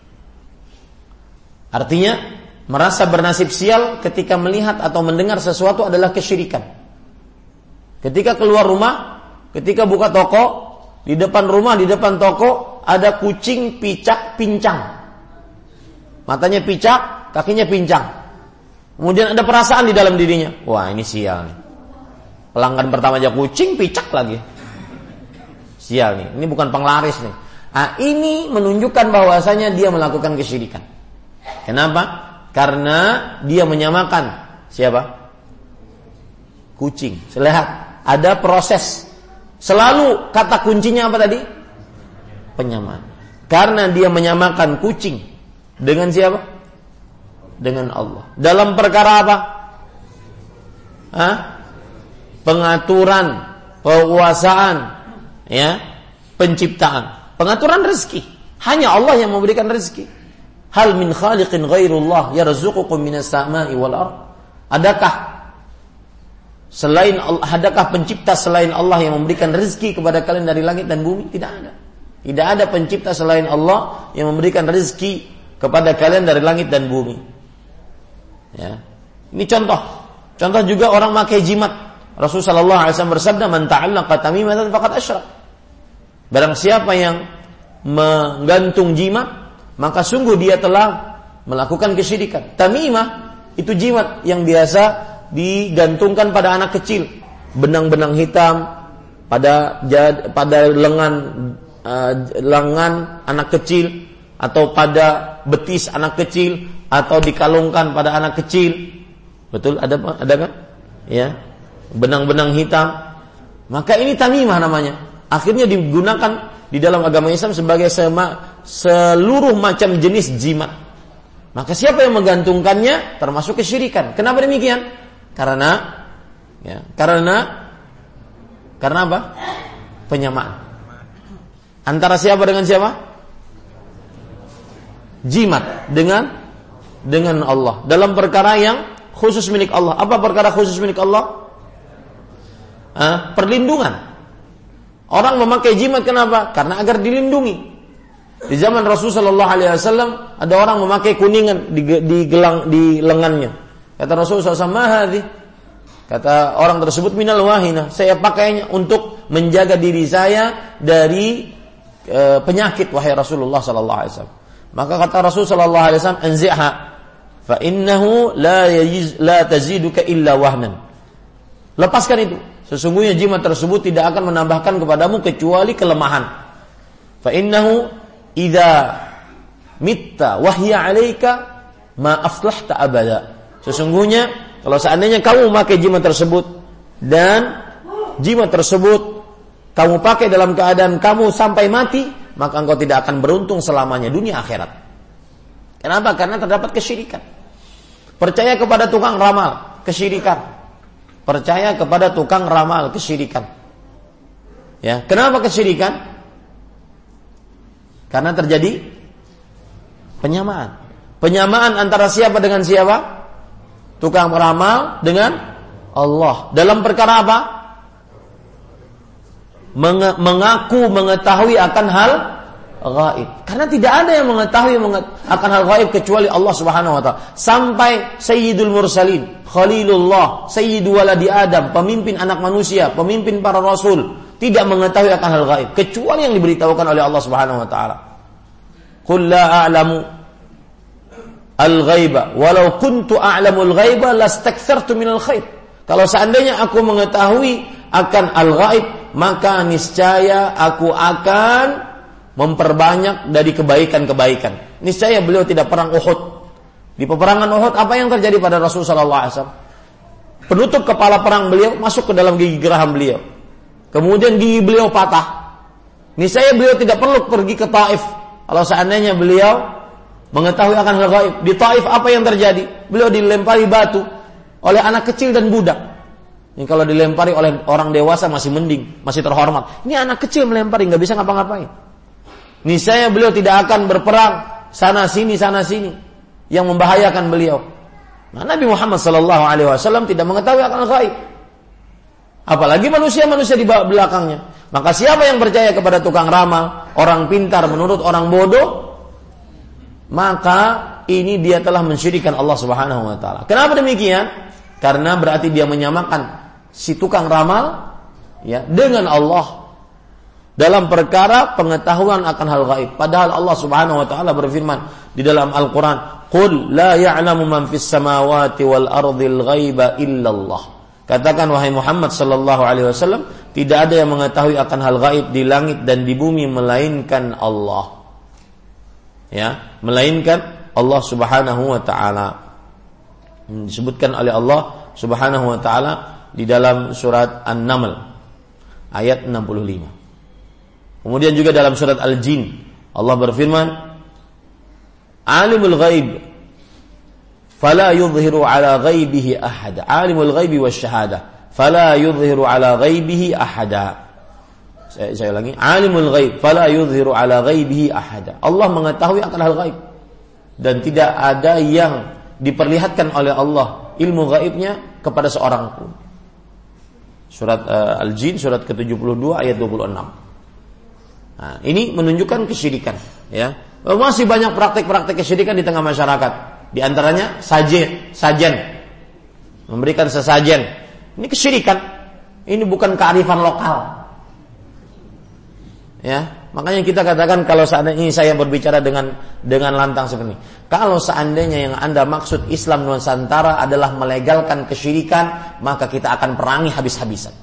Artinya, merasa bernasib sial ketika melihat atau mendengar sesuatu adalah kesyirikan. Ketika keluar rumah, ketika buka toko, di depan rumah, di depan toko ada kucing picak pincang. Matanya picak, kakinya pincang. Kemudian ada perasaan di dalam dirinya, wah ini sial nih. Pelanggan pertama aja kucing picak lagi. Sial nih, ini bukan penglaris nih. Nah, ini menunjukkan bahwasanya dia melakukan kesyirikan. Kenapa? Karena dia menyamakan siapa? Kucing. Lihat, ada proses. Selalu kata kuncinya apa tadi? Penyamaan. Karena dia menyamakan kucing dengan siapa? Dengan Allah. Dalam perkara apa? Pengaturan, penguasaan, ya, penciptaan, pengaturan rezeki. Hanya Allah yang memberikan rezeki. Hal min khaliqin ghairullah yarzuqukum minas sama'i wal ard. Adakah pencipta selain Allah yang memberikan rezeki kepada kalian dari langit dan bumi? Tidak ada. Tidak ada pencipta selain Allah yang memberikan rezeki kepada kalian dari langit dan bumi. Ya. Ini contoh. Contoh juga orang pakai jimat. Rasulullah sallallahu alaihi wasallam bersabda, "Man ta'allaqa tamimatan faqad asyrak." Barang siapa yang menggantung jimat, maka sungguh dia telah melakukan kesyirikan. Tamimah itu jimat yang biasa digantungkan pada anak kecil, benang-benang hitam pada lengan anak kecil, atau pada betis anak kecil, atau dikalungkan pada anak kecil. Betul, ada kan? Ya, benang-benang hitam. Maka ini tamimah namanya. Akhirnya digunakan di dalam agama Islam sebagai seluruh macam jenis jimat. Maka siapa yang menggantungkannya termasuk kesyirikan. Kenapa demikian? Karena apa? Penyamaan. Antara siapa dengan siapa? Jimat dengan Allah. Dalam perkara yang khusus milik Allah. Apa perkara khusus milik Allah? Perlindungan. Orang memakai jimat kenapa? Karena agar dilindungi. Di zaman Rasulullah sallallahu alaihi wasallam ada orang memakai kuningan di lengannya. Kata Rasulullah SAW, kata orang tersebut, minal wahina, saya pakainya untuk menjaga diri saya dari penyakit, wahai Rasulullah sallallahu alaihi wasallam. Maka kata Rasulullah sallallahu alaihi wasallam, anzi'ha fa innahu la taziduka illa wahnan. Lepaskan itu. Sesungguhnya jimat tersebut tidak akan menambahkan kepadamu kecuali kelemahan. Fa innahu idza mitta wa hiya 'alaika ma aflahta abada. Sesungguhnya kalau seandainya kamu memakai jimat tersebut dan jimat tersebut kamu pakai dalam keadaan kamu sampai mati, maka engkau tidak akan beruntung selamanya dunia akhirat. Kenapa? Karena terdapat kesyirikan. Percaya kepada tukang ramal, kesyirikan. Percaya kepada tukang ramal, kesyirikan. Ya, kenapa kesyirikan? Karena terjadi penyamaan. Penyamaan antara siapa dengan siapa? Tukang ramal dengan Allah. Dalam perkara apa? Mengaku mengetahui akan hal gaib. Karena tidak ada yang mengetahui akan hal gaib kecuali Allah Subhanahu wa taala. Sampai Sayyidul Mursalin, Khalilullah, Sayyidu waladi Adam, pemimpin anak manusia, pemimpin para rasul, tidak mengetahui akan hal gaib kecuali yang diberitahukan oleh Allah Subhanahu wa taala. Qul la a'lamu al-ghaiba walau kuntu a'lamul ghaiba lastakthartu minal khair. Kalau seandainya aku mengetahui akan al-ghaib, maka niscaya aku akan memperbanyak dari kebaikan-kebaikan. Niscaya beliau tidak perang Uhud. Di peperangan Uhud apa yang terjadi pada Rasul sallallahu alaihi wasallam? Penutup kepala perang beliau masuk ke dalam gigi geraham beliau. Kemudian gigi beliau patah. Niscaya beliau tidak perlu pergi ke Taif. Kalau seandainya beliau mengetahui akan hal gaib. Di Taif apa yang terjadi? Beliau dilempari batu oleh anak kecil dan budak. Ini kalau dilempari oleh orang dewasa masih mending, masih terhormat. Ini anak kecil melempari, nggak bisa ngapa-ngapain. Niscaya beliau tidak akan berperang sana sini yang membahayakan beliau. Nah, Nabi Muhammad SAW tidak mengetahui akan gaib. Apalagi manusia-manusia di belakangnya. Maka siapa yang percaya kepada tukang ramal, orang pintar menurut orang bodoh, maka ini dia telah mensyirikkan Allah Subhanahu wa taala. Kenapa demikian? Karena berarti dia menyamakan si tukang ramal ya dengan Allah dalam perkara pengetahuan akan hal gaib. Padahal Allah Subhanahu wa taala berfirman di dalam Al-Qur'an, "Qul la ya'lamu man fis samawati wal ardil ghaiba illallah." Katakan wahai Muhammad sallallahu alaihi wasallam, tidak ada yang mengetahui akan hal gaib di langit dan di bumi melainkan Allah. Ya, melainkan Allah Subhanahu wa taala. Disebutkan oleh Allah Subhanahu wa taala di dalam surat An-Naml ayat 65. Kemudian juga dalam surat Al-Jin Allah berfirman, "Alimul ghaib fala yudhiru ala ghaibihi ahada." Alimul ghaibi wasyahada fala yudhiru ala ghaibihi ahada. Saya ulangi, alimul ghaib fala yudhiru ala ghaibihi ahada. Allah mengetahui akan hal gaib dan tidak ada yang diperlihatkan oleh Allah ilmu gaibnya kepada seorang pun. Surat Al-Jin surat ke-72 ayat 26. Nah, ini menunjukkan kesyirikan, ya. Masih banyak praktik-praktik kesyirikan di tengah masyarakat. Di antaranya sajen. Memberikan sesajen. Ini kesyirikan. Ini bukan kearifan lokal. Ya, makanya kita katakan kalau seandainya saya berbicara dengan lantang seperti ini. Kalau seandainya yang Anda maksud Islam Nusantara adalah melegalkan kesyirikan, maka kita akan perangi habis-habisan.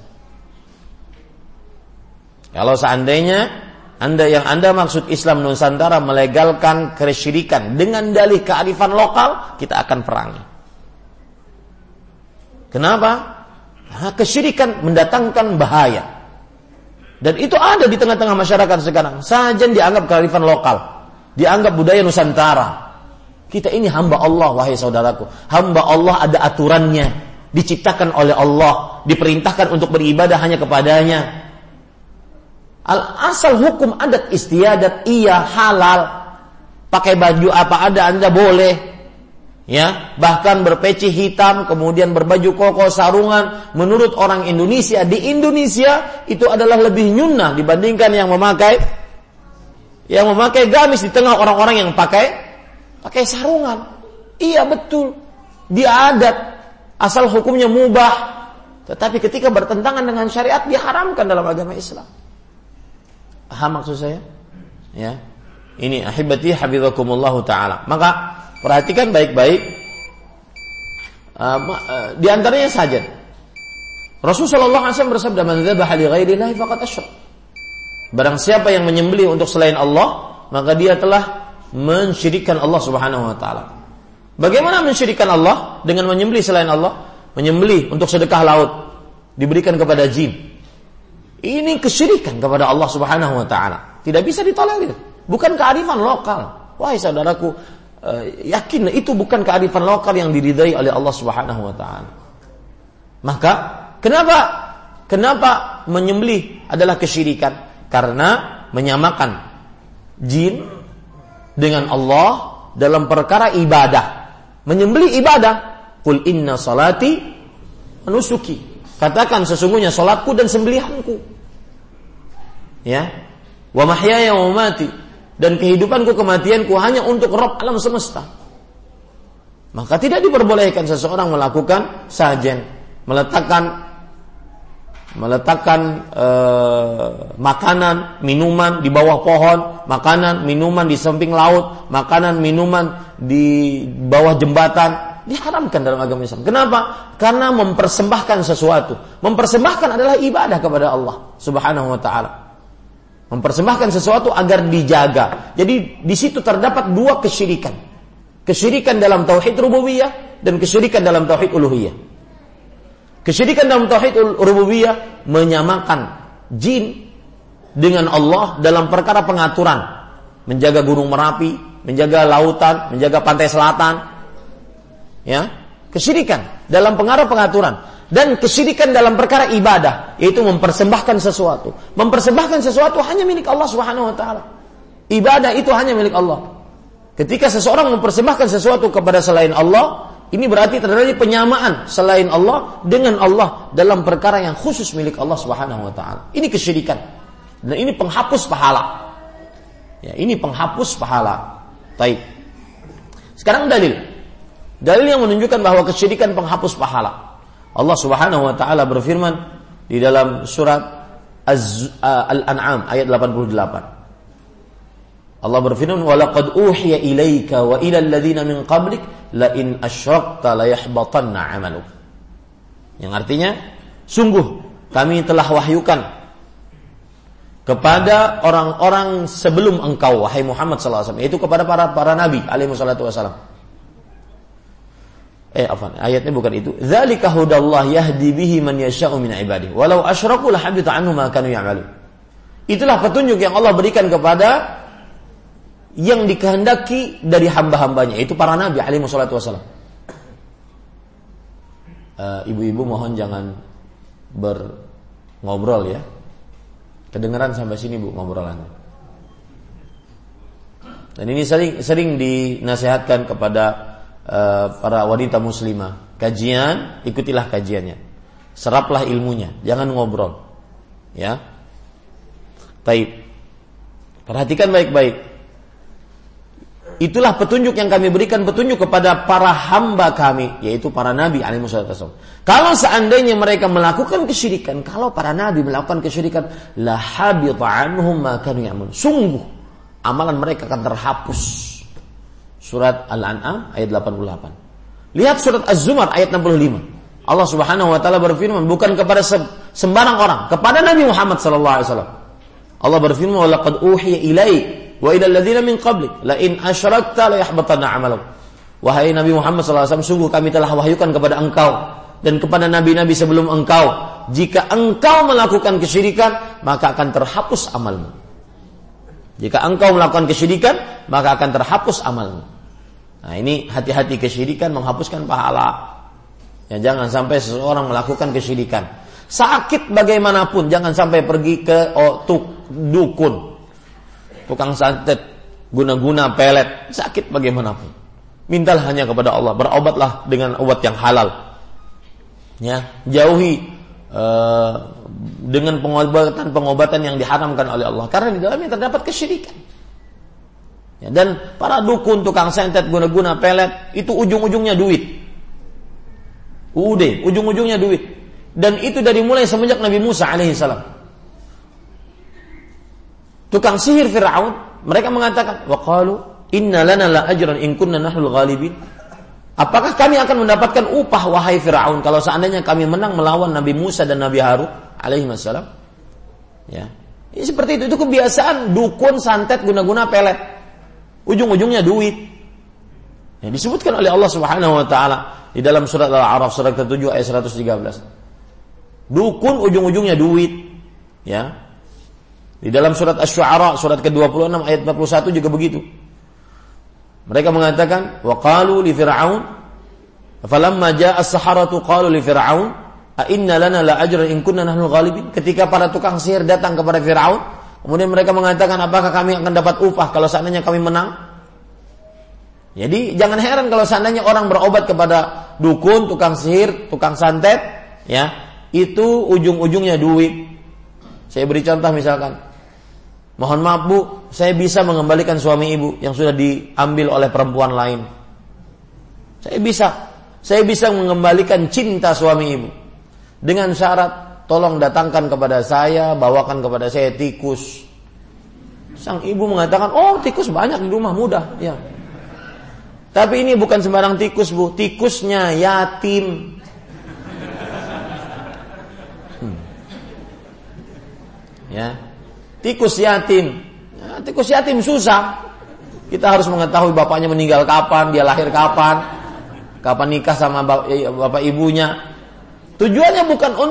Kalau seandainya yang Anda maksud Islam Nusantara melegalkan kesyirikan dengan dalih kearifan lokal, kita akan perangi. Kenapa? Nah, kesyirikan mendatangkan bahaya. Dan itu ada di tengah-tengah masyarakat sekarang. Sajen dianggap kearifan lokal, dianggap budaya Nusantara. Kita ini hamba Allah, wahai saudaraku. Hamba Allah ada aturannya, diciptakan oleh Allah, diperintahkan untuk beribadah hanya kepadanya. Asal hukum adat istiadat iya halal. Pakai baju apa ada Anda boleh. Ya, bahkan berpeci hitam, kemudian berbaju koko, sarungan, menurut orang Indonesia, di Indonesia itu adalah lebih nyunnah dibandingkan yang memakai gamis di tengah orang-orang yang pakai sarungan. Iya betul, dia adat, asal hukumnya mubah, tetapi ketika bertentangan dengan syariat diharamkan dalam agama Islam. Paham maksud saya? Ya, ini ahibati hafizakumullahu taala. Maka perhatikan baik-baik. Di antaranya saja Rasulullah sallallahu alaihi wasallam bersabda, "Man dzabaha li ghairillahi faqad asyrak." Barang siapa yang menyembelih untuk selain Allah, maka dia telah mensyirikkan Allah Subhanahu wa taala. Bagaimana mensyirikkan Allah? Dengan menyembelih selain Allah, menyembelih untuk sedekah laut diberikan kepada jin. Ini kesyirikan kepada Allah Subhanahu wa taala. Tidak bisa ditolerir. Bukan kearifan lokal. Wahai saudaraku, yakin itu bukan kearifan lokal yang diridai oleh Allah Subhanahu wa taala. Maka kenapa menyembelih adalah kesyirikan? Karena menyamakan jin dengan Allah dalam perkara ibadah. Menyembelih ibadah. Qul inna salati wa nusuki. Katakan sesungguhnya salatku dan sembelihanku. Ya. Wa mahyaya wa mamati, dan kehidupanku kematianku hanya untuk Rabb alam semesta. Maka tidak diperbolehkan seseorang melakukan sajen, meletakkan makanan, minuman di bawah pohon, makanan, minuman di samping laut, makanan, minuman di bawah jembatan. Diharamkan dalam agama Islam. Kenapa? Karena mempersembahkan sesuatu. Mempersembahkan adalah ibadah kepada Allah Subhanahu wa taala. Mempersembahkan sesuatu agar dijaga. Jadi di situ terdapat dua kesyirikan. Kesyirikan dalam tauhid rububiyah dan kesyirikan dalam tauhid uluhiyah. Kesyirikan dalam tauhid rububiyah menyamakan jin dengan Allah dalam perkara pengaturan, menjaga gunung Merapi, menjaga lautan, menjaga pantai selatan. Ya, kesyirikan dalam pengaruh pengaturan. Dan kesyirikan dalam perkara ibadah, yaitu mempersembahkan sesuatu. Mempersembahkan sesuatu hanya milik Allah Subhanahu wa taala. Ibadah itu hanya milik Allah. Ketika seseorang mempersembahkan sesuatu kepada selain Allah, ini berarti terjadi penyamaan selain Allah dengan Allah dalam perkara yang khusus milik Allah Subhanahu wa taala. Ini kesyirikan. Dan ini penghapus pahala. Ya, ini penghapus pahala. Baik. Sekarang dalil. Dalil yang menunjukkan bahwa kesyirikan penghapus pahala. Allah Subhanahu wa taala berfirman di dalam surat Al-An'am ayat 88. Allah berfirman, "Wa laqad uhiya ilaika wa ila alladziina min qablik la in asyrakta la yahbatanna 'amaluk." Yang artinya, sungguh kami telah wahyukan kepada orang-orang sebelum engkau wahai Muhammad sallallahu alaihi wasallam, yaitu kepada para nabi alaihi wassalatu wasallam. Ayatnya bukan itu. Dzalika hudallah yahdi bihi man yasha'u min ibadihi walau asyraku la habita anhum ma kanu ya'malun. Itulah petunjuk yang Allah berikan kepada yang dikehendaki dari hamba-hambanya, itu para nabi alaihi wassalatu wasallam. Ibu-ibu mohon jangan ngobrol ya. Kedengaran sampai sini Bu ngobrolannya. Dan ini sering dinasihatkan kepada para wanita muslimah. Kajian, ikutilah kajiannya. Seraplah ilmunya, jangan ngobrol. Ya. Baik. Perhatikan baik-baik. Itulah petunjuk yang kami berikan, petunjuk kepada para hamba kami, yaitu para nabi alaihi wasallam. Kalau seandainya mereka melakukan kesyirikan, kalau para nabi melakukan kesyirikan, la habita anhum ma kanu ya'malun. Sungguh amalan mereka akan terhapus. Surat Al-An'am ayat 88. Lihat surat Az-Zumar ayat 65. Allah Subhanahu wa taala berfirman bukan kepada sembarang orang, kepada Nabi Muhammad sallallahu alaihi wasallam. Allah berfirman, "Wa laqad uhiya ilaik wa ila alladziina min qablik la in asyrakta la yahbatanna 'amaluk." Wahai Nabi Muhammad sallallahu alaihi wasallam, sungguh kami telah wahyukan kepada engkau dan kepada nabi-nabi sebelum engkau, jika engkau melakukan kesyirikan, maka akan terhapus amalmu. Jika engkau melakukan kesyirikan, maka akan terhapus amalmu. Nah, ini hati-hati, kesyirikan menghapuskan pahala. Ya, jangan sampai seseorang melakukan kesyirikan. Sakit bagaimanapun, jangan sampai pergi ke dukun, tukang santet, guna-guna pelet, sakit bagaimanapun. Mintalah hanya kepada Allah, berobatlah dengan obat yang halal. Ya, jauhi dengan pengobatan yang diharamkan oleh Allah, karena di dalamnya terdapat kesyirikan. Ya, dan para dukun, tukang santet, guna-guna pelet, itu ujung-ujungnya duit. Ujung-ujungnya duit. Dan itu dari mulai semenjak Nabi Musa alaihissalam. Tukang sihir Fir'aun, mereka mengatakan, wa qalu inna lana la ajran in kunna nahnul ghalibin. Apakah kami akan mendapatkan upah wahai Fir'aun kalau seandainya kami menang melawan Nabi Musa dan Nabi Harun alaihissalam? Ya. Ini seperti itu kebiasaan dukun, santet, guna-guna pelet. Ujung-ujungnya duit. Ya, disebutkan oleh Allah Subhanahu wa taala di dalam surat Al-A'raf surat ke-7 ayat 113. Dukun ujung-ujungnya duit. Ya. Di dalam surat Asy-Syu'ara surat ke-26 ayat 41 juga begitu. Mereka mengatakan wa qalu li fir'aun falamma jaa as-saharatu qalu li fir'aun a inna lana la ajran in kunna nahnul ghalibin. Ketika para tukang sihir datang kepada Firaun, kemudian mereka mengatakan apakah kami akan dapat upah kalau seandainya kami menang? Jadi jangan heran kalau seandainya orang berobat kepada dukun, tukang sihir, tukang santet, ya, itu ujung-ujungnya duit. Saya beri contoh misalkan, mohon maaf Bu, saya bisa mengembalikan suami ibu yang sudah diambil oleh perempuan lain. Saya bisa mengembalikan cinta suami ibu dengan syarat tolong datangkan kepada saya, bawakan kepada saya tikus. Sang ibu mengatakan, oh tikus banyak di rumah, mudah, ya. Tapi ini bukan sembarang tikus Bu, tikusnya yatim. Ya, tikus yatim. Ya, tikus yatim susah. Kita harus mengetahui bapaknya meninggal kapan, dia lahir kapan nikah sama bapak ibunya. Tujuannya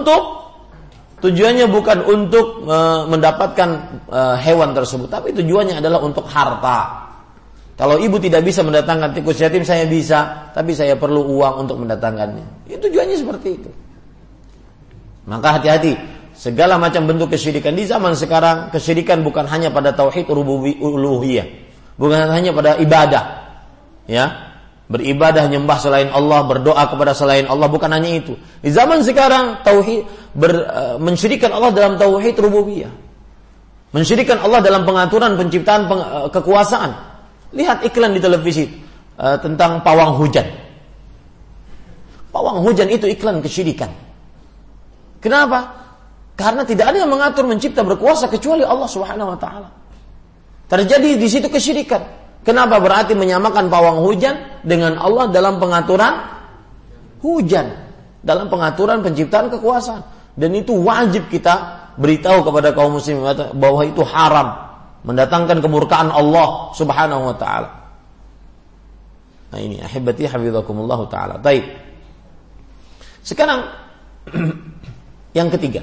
bukan untuk mendapatkan hewan tersebut, tapi tujuannya adalah untuk harta. Kalau ibu tidak bisa mendatangkan tikus yatim, saya bisa, tapi saya perlu uang untuk mendatangkannya. Itu tujuannya seperti itu. Maka hati-hati, segala macam bentuk kesyirikan di zaman sekarang, kesyirikan bukan hanya pada tauhid uluhiyah, bukan hanya pada ibadah, ya, beribadah nyembah selain Allah, berdoa kepada selain Allah, bukan hanya itu. Di zaman sekarang tauhid mensyirikkan Allah dalam tauhid rububiyah, mensyirikkan Allah dalam pengaturan penciptaan kekuasaan. Lihat iklan di televisi tentang pawang hujan. Pawang hujan itu iklan kesyirikan. Kenapa? Karena tidak ada yang mengatur, mencipta, berkuasa kecuali Allah Subhanahu wa taala. Terjadi di situ kesyirikan. Kenapa? Berarti menyamakan pawang hujan dengan Allah dalam pengaturan hujan, dalam pengaturan penciptaan kekuasaan. Dan itu wajib kita beritahu kepada kaum muslimin bahwa itu haram, mendatangkan kemurkaan Allah Subhanahu wa taala. Nah ini ahibati hafizakumullah taala. Baik. Sekarang yang ketiga.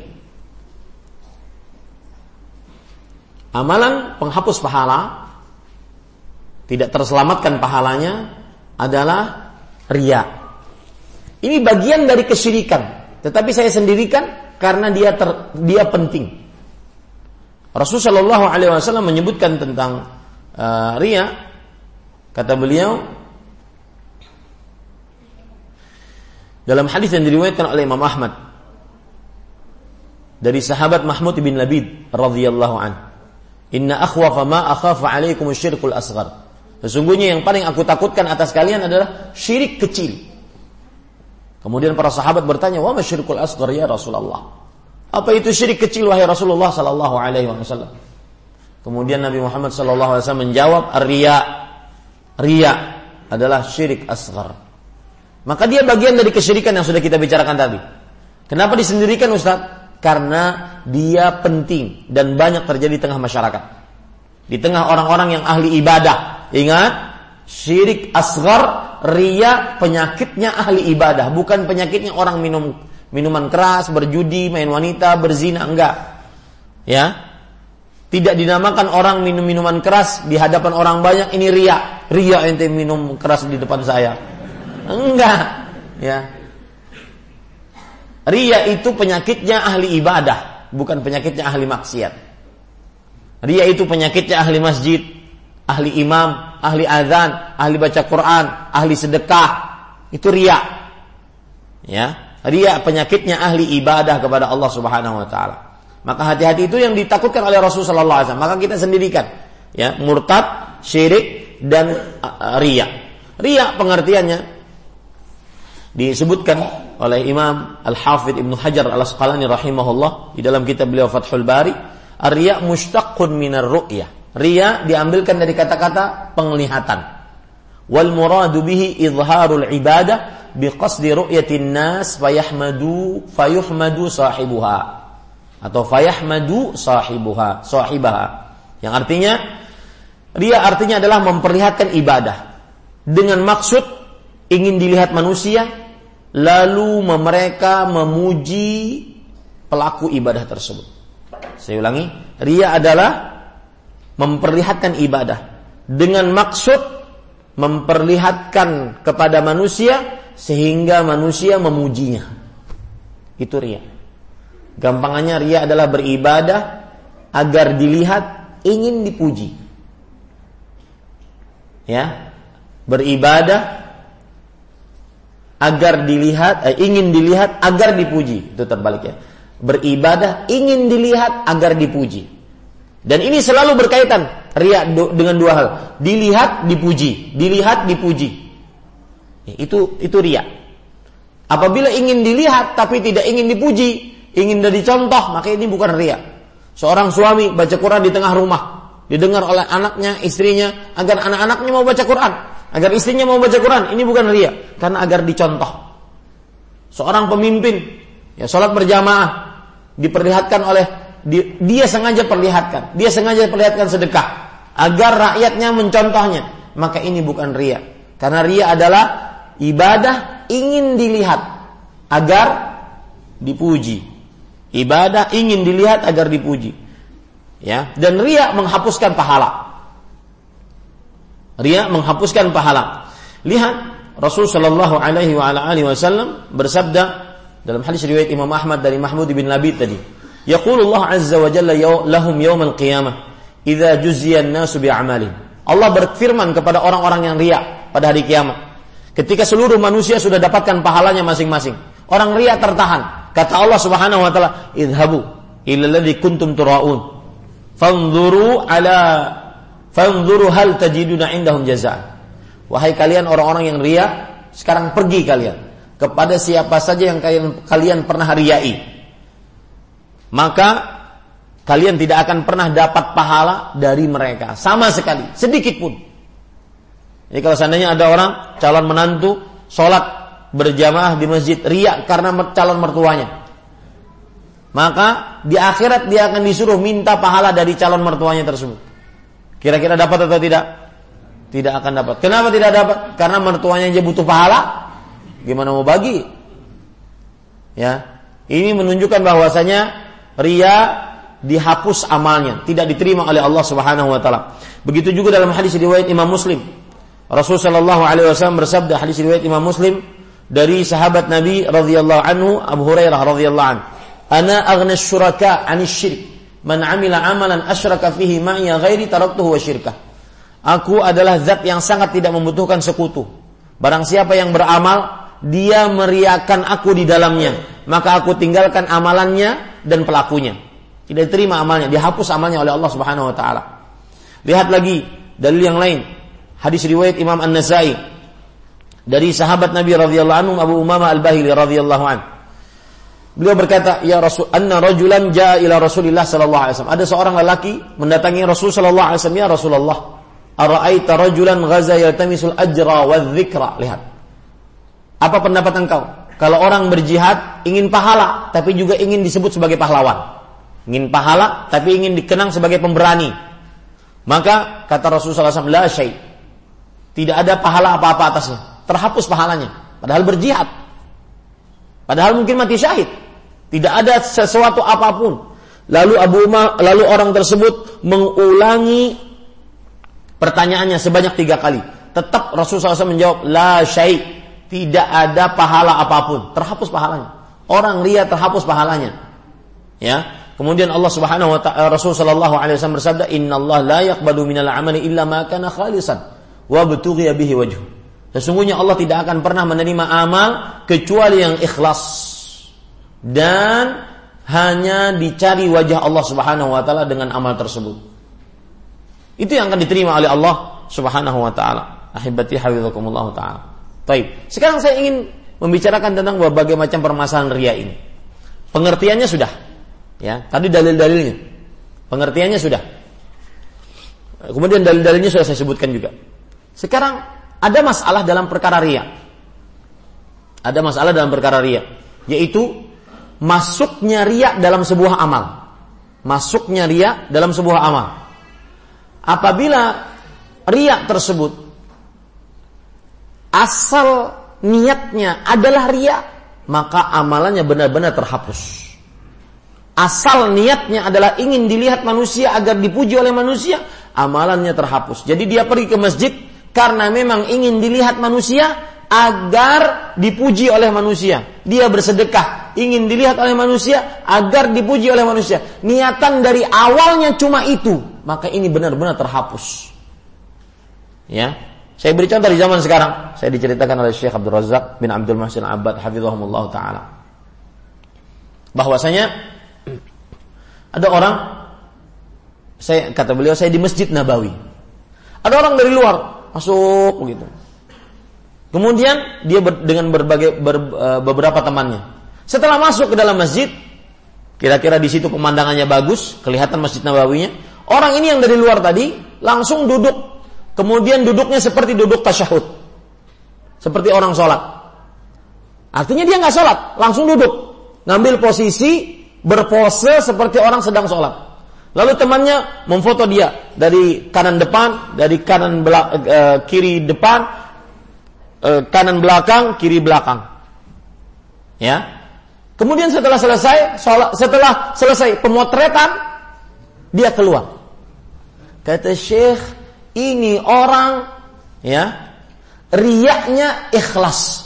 Amalan penghapus pahala, tidak terselamatkan pahalanya adalah riya. Ini bagian dari kesyirikan, tetapi saya sendirikan karena dia penting. Rasulullah sallallahu alaihi wasallam menyebutkan tentang riya, kata beliau dalam hadis yang diriwayatkan oleh Imam Ahmad dari sahabat Mahmud bin Labid radhiyallahu anhu, inna akhwafa ma akhafu alaikum asyirkul asghar. Sesungguhnya yang paling aku takutkan atas kalian adalah syirik kecil. Kemudian para sahabat bertanya, wa ma syirkul asghar ya Rasulullah? Apa itu syirik kecil wahai Rasulullah sallallahu alaihi wasallam? Kemudian Nabi Muhammad sallallahu alaihi wasallam menjawab, riya. Riya adalah syirik asghar. Maka dia bagian dari kesyirikan yang sudah kita bicarakan tadi. Kenapa disendirikan Ustaz? Karena dia penting dan banyak terjadi di tengah masyarakat. Di tengah orang-orang yang ahli ibadah. Ingat, syirik asghar, riya penyakitnya ahli ibadah, bukan penyakitnya orang minuman keras, berjudi, main wanita, berzina, enggak. Ya. Tidak dinamakan orang minum minuman keras di hadapan orang banyak ini riya. Riya ente minum keras di depan saya. Enggak, ya. Riya itu penyakitnya ahli ibadah, bukan penyakitnya ahli maksiat. Riya itu penyakitnya ahli masjid, ahli imam, ahli azan, ahli baca Quran, ahli sedekah. Itu riya. Ya. Riya penyakitnya ahli ibadah kepada Allah Subhanahu wa taala. Maka hati-hati, itu yang ditakutkan oleh Rasulullah sallallahu alaihi wasallam. Maka kita sendirikan, ya, murtad, syirik dan riya. Riya pengertiannya disebutkan oleh Imam Al-Hafidh Ibnu Hajar Al-Asqalani rahimahullah di dalam kitab beliau Fathul Bari, ar-riya mushtaqqun minar ru'yah. Riya diambilkan dari kata-kata penglihatan. Wal muradu bihi izharul ibadah biqasdi ru'yatin nas fayuhmadu sahibuha, atau fayahmadu sahibaha, yang artinya riya artinya adalah memperlihatkan ibadah dengan maksud ingin dilihat manusia, lalu mereka memuji pelaku ibadah tersebut. Saya ulangi, riya adalah memperlihatkan ibadah dengan maksud memperlihatkan kepada manusia sehingga manusia memujinya. Itu riya. Gampangannya riya adalah beribadah agar dilihat, ingin dipuji. Ya, beribadah agar dilihat, ingin dilihat agar dipuji. Itu terbalik ya. Beribadah ingin dilihat agar dipuji. Dan ini selalu berkaitan riya dengan dua hal. Dilihat, dipuji. Dilihat, dipuji. Itu riya. Apabila ingin dilihat tapi tidak ingin dipuji, ingin jadi contoh, maka ini bukan riya. Seorang suami baca Quran di tengah rumah, didengar oleh anaknya, istrinya, agar anak-anaknya mau baca Quran, agar istrinya mau baca Quran, ini bukan riya, karena agar dicontoh. Seorang pemimpin, ya salat berjamaah, diperlihatkan oleh dia sengaja perlihatkan, sedekah, agar rakyatnya mencontohnya, maka ini bukan riya. Karena riya adalah ibadah ingin dilihat agar dipuji. Ibadah ingin dilihat agar dipuji. Ya, dan riya menghapuskan pahala. Riya menghapuskan pahala. Lihat Rasul sallallahu alaihi wasallam bersabda dalam hadis riwayat Imam Ahmad dari Mahmud bin Labid tadi. Yaqulullah azza wa jalla lahum yaumal qiyamah idza juzziya an-nasu bi'amalihim. Allah berfirman kepada orang-orang yang riya pada hari kiamat. Ketika seluruh manusia sudah dapatkan pahalanya masing-masing, orang riya tertahan. Kata Allah Subhanahu wa taala, "Idhabu ila alladhi kuntum turaun. Fanzuru hal tajiduna indahum jazaa." Wahai kalian orang-orang yang riya, sekarang pergi kalian kepada siapa saja yang kalian pernah riyai. Maka kalian tidak akan pernah dapat pahala dari mereka sama sekali, sedikit pun. Jadi kalau seandainya ada orang calon menantu sholat berjamaah di masjid riya karena calon mertuanya, maka di akhirat dia akan disuruh minta pahala dari calon mertuanya tersebut. Kira-kira dapat atau tidak? Tidak akan dapat. Kenapa tidak dapat? Karena mertuanya aja butuh pahala, gimana mau bagi? Ya, ini menunjukkan bahwasanya riya dihapus amalnya, tidak diterima oleh Allah Subhanahu wa taala. Begitu juga dalam hadis riwayat Imam Muslim. Rasul sallallahu alaihi wasallam bersabda, hadis riwayat Imam Muslim dari sahabat Nabi radhiyallahu anhu Abu Hurairah radhiyallahu anhu, "Ana aghna asy-syuraka 'anil syirk, man 'amila 'amalan asyraka fihi ma'i ghairi taraktuhu wa syirkah." Aku adalah zat yang sangat tidak membutuhkan sekutu. Barang siapa yang beramal, dia meriakan aku di dalamnya, maka aku tinggalkan amalannya dan pelakunya. Tidak diterima amalnya, dihapus amalnya oleh Allah Subhanahu wa taala. Lihat lagi dalil yang lain. Hadis riwayat Imam An-Nasai dari sahabat Nabi radhiyallahu anhu Abu Umamah Al-Bahili radhiyallahu anhu. Beliau berkata, "Ya Rasul, anna rajulan jaa ila Rasulillah sallallahu alaihi wasallam." Ada seorang lelaki mendatangi Rasul sallallahu alaihi wasallam, "Ya Rasulullah, ara'aita rajulan ghaza yaltamisul ajra wadh-dhikra." Lihat. Apa pendapat engkau kalau orang berjihad ingin pahala tapi juga ingin disebut sebagai pahlawan? Ingin pahala tapi ingin dikenang sebagai pemberani. Maka kata Rasulullah SAW, "La syai." Tidak ada pahala apa-apa atasnya. Terhapus pahalanya. Padahal berjihad. Padahal mungkin mati syahid. Tidak ada sesuatu apapun. Lalu orang tersebut mengulangi pertanyaannya sebanyak 3 kali. Tetap Rasulullah SAW menjawab, "La syai." Tidak ada pahala apapun. Terhapus pahalanya. Orang riya terhapus pahalanya. Ya. Kemudian Allah Subhanahu wa taala, Rasul sallallahu alaihi wasallam bersabda, "Innallaha la yaqbalu minal amali illa ma kana khalisan wa butughiya bihi wajhu." Sesungguhnya Allah tidak akan pernah menerima amal kecuali yang ikhlas dan hanya dicari wajah Allah Subhanahu wa taala dengan amal tersebut. Itu yang akan diterima oleh Allah Subhanahu wa taala. Ahibati hafizakumullah taala. Baik, sekarang saya ingin membicarakan tentang berbagai macam permasalahan riya ini. Pengertiannya sudah. Ya, tadi dalil-dalilnya. Pengertiannya sudah. Kemudian dalil-dalilnya sudah saya sebutkan juga. Sekarang ada masalah dalam perkara riya. Ada masalah dalam perkara riya, yaitu masuknya riya dalam sebuah amal. Masuknya riya dalam sebuah amal. Apabila riya tersebut asal niatnya adalah riya, maka amalannya benar-benar terhapus. asal niatnya adalah ingin dilihat manusia agar dipuji oleh manusia, amalannya terhapus. Jadi dia pergi ke masjid karena memang ingin dilihat manusia agar dipuji oleh manusia. Dia bersedekah ingin dilihat oleh manusia agar dipuji oleh manusia. Niatan dari awalnya cuma itu, maka ini benar-benar terhapus. Ya, saya beri contoh di zaman sekarang. Saya diceritakan oleh Syekh Abdul Razak bin Abdul Muhsin Abbad hafizahumullah taala, bahwasanya ada orang, kata beliau, saya di Masjid Nabawi. Ada orang dari luar masuk begitu. Kemudian dia dengan beberapa temannya. Setelah masuk ke dalam masjid, kira-kira di situ pemandangannya bagus, kelihatan Masjid Nabawinya. Orang ini yang dari luar tadi langsung duduk. Kemudian duduknya seperti duduk tasyahud, seperti orang sholat. Artinya dia nggak sholat, langsung duduk, ngambil posisi berpose seperti orang sedang sholat. Lalu temannya memfoto dia dari kanan depan, dari kiri depan, kanan belakang, kiri belakang. Ya. Kemudian setelah selesai pemotretan, dia keluar. Kata Syekh, ini orang, ya, riyaknya ikhlas.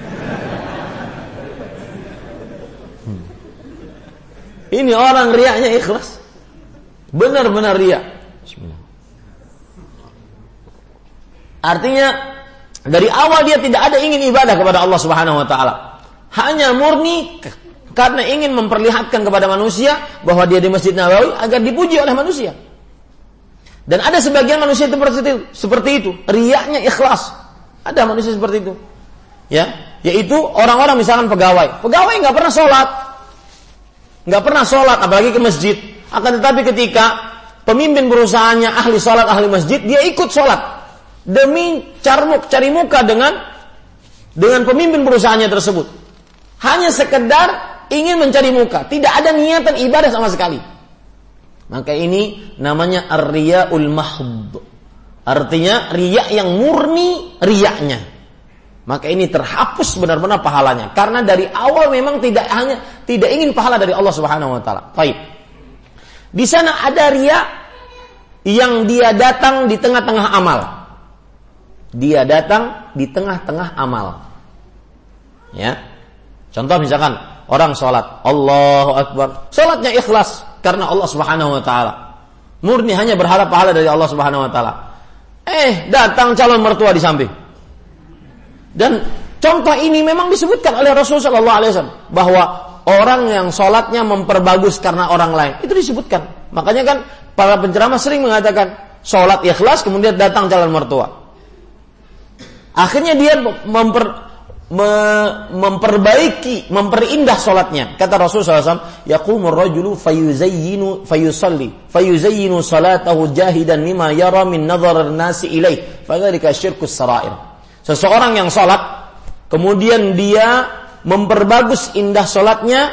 Ini orang riyaknya ikhlas, benar-benar riya. Bismillah. Artinya dari awal dia tidak ada ingin ibadah kepada Allah Subhanahu wa taala. Hanya murni karena ingin memperlihatkan kepada manusia bahwa dia di Masjid Nabawi agar dipuji oleh manusia. Dan ada sebagian manusia seperti itu, riyaknya ikhlas. Ada manusia seperti itu. Ya, yaitu orang-orang misalkan pegawai enggak pernah sholat, apalagi ke masjid. Akan tetapi ketika pemimpin perusahaannya ahli sholat, ahli masjid, dia ikut sholat demi cari muka dengan pemimpin perusahaannya tersebut. Hanya sekedar ingin mencari muka, tidak ada niatan ibadah sama sekali. Maka ini namanya ar-riya'ul mahd. Artinya riya yang murni riyaknya. Maka ini terhapus benar-benar pahalanya. Karena dari awal memang tidak ingin pahala dari Allah Subhanahu wa taala. Baik. Di sana ada riya yang dia datang di tengah-tengah amal. Dia datang di tengah-tengah amal. Ya. Contoh misalkan orang sholat, Allahu Akbar, sholatnya ikhlas karena Allah Subhanahu wa taala. Murni hanya berharap pahala dari Allah Subhanahu wa taala. Datang calon mertua di samping. Dan contoh ini memang disebutkan oleh Rasulullah sallallahu alaihi wasallam bahwa orang yang sholatnya memperbagus karena orang lain, itu disebutkan. Makanya kan para penceramah sering mengatakan sholat ikhlas kemudian datang calon mertua. Akhirnya dia memperindah sholatnya. Kata Rasulullah SAW, yaqumur rajulu fayuzayyinu salatahu jahidan mimma yara min nadhar an-nasi ilaih, fadzalika syirkus sarair. Seseorang yang sholat kemudian dia memperbagus indah sholatnya.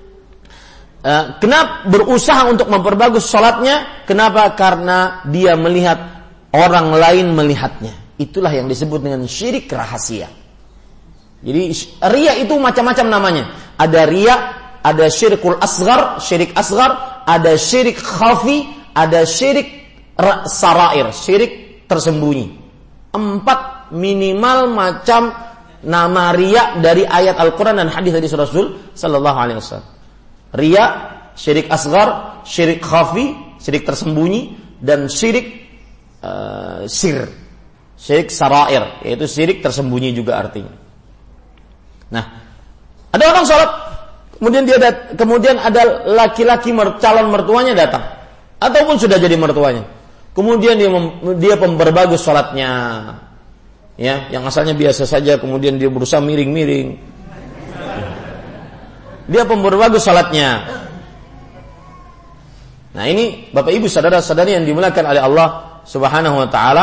Kenapa berusaha untuk memperbagus sholatnya? Kenapa? Karena dia melihat orang lain melihatnya. Itulah yang disebut dengan syirik rahasia. Jadi riya itu macam-macam namanya. Ada riya, ada syirikul asghar, syirik asghar, ada syirik khafi, ada syirik sarair, syirik tersembunyi. 4 minimal macam nama riya dari ayat Al-Quran dan hadis Rasul sallallahu alaihi wasallam. Riya, syirik asghar, syirik khafi, syirik tersembunyi, dan syirik syirik sarair, yaitu syirik tersembunyi juga artinya. Nah, ada orang sholat, kemudian ada laki-laki calon mertuanya datang, ataupun sudah jadi mertuanya. Kemudian dia memperbagus sholatnya, ya, yang asalnya biasa saja, kemudian dia berusaha miring-miring. Dia memperbagus sholatnya. Nah, ini Bapak Ibu saudara-saudari yang dimuliakan oleh Allah Subhanahu wa taala.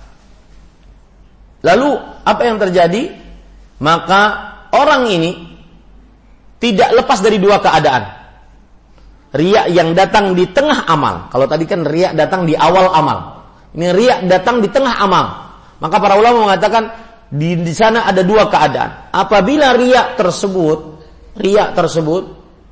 Lalu apa yang terjadi? Maka orang ini tidak lepas dari 2 keadaan. Riya yang datang di tengah amal. Kalau tadi kan riya datang di awal amal. Ini riya datang di tengah amal. Maka para ulama mengatakan di sana ada 2 keadaan. Apabila riya tersebut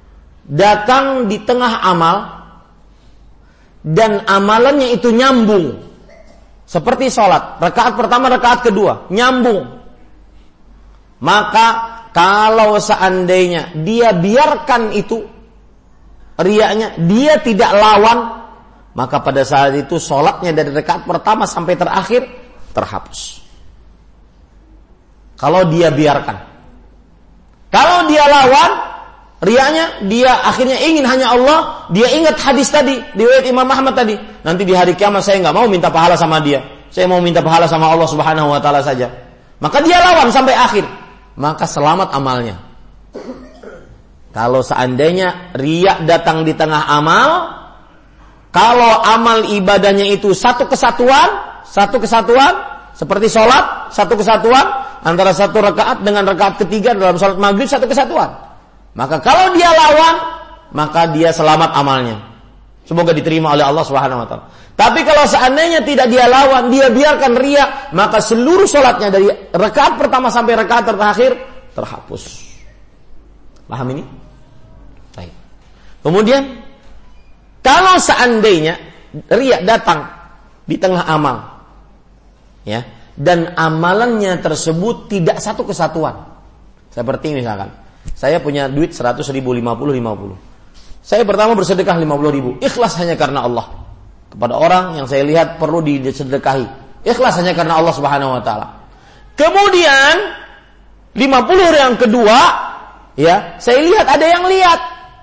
datang di tengah amal dan amalannya itu nyambung, seperti sholat, rakaat pertama, rakaat kedua, nyambung, maka kalau seandainya dia biarkan itu riyanya, dia tidak lawan, maka pada saat itu sholatnya dari rakaat pertama sampai terakhir terhapus. Kalau dia biarkan. Kalau dia lawan riyanya, dia akhirnya ingin hanya Allah, dia ingat hadis tadi, riwayat Imam Ahmad tadi, nanti di hari kiamat saya nggak mau minta pahala sama dia, saya mau minta pahala sama Allah Subhanahu wa taala saja. Maka dia lawan sampai akhir, maka selamat amalnya. Kalau seandainya riya datang di tengah amal, kalau amal ibadahnya itu satu kesatuan, seperti sholat, satu kesatuan antara satu rakaat dengan rakaat ketiga dalam sholat maghrib, satu kesatuan. Maka kalau dia lawan, maka dia selamat amalnya. Semoga diterima oleh Allah Subhanahu wa taala. Tapi kalau seandainya tidak dia lawan, dia biarkan riya, maka seluruh sholatnya dari rakaat pertama sampai rakaat terakhir terhapus. Paham ini? Baik. Kemudian kalau seandainya riya datang di tengah amal, ya, dan amalannya tersebut tidak satu kesatuan. Seperti misalkan, saya punya duit 100 ribu, 50. Saya pertama bersedekah 50 ribu, ikhlas hanya karena Allah. Kepada orang yang saya lihat perlu disedekahi, ikhlas hanya karena Allah Subhanahu wa taala. Kemudian 50 yang kedua, ya, saya lihat ada yang lihat.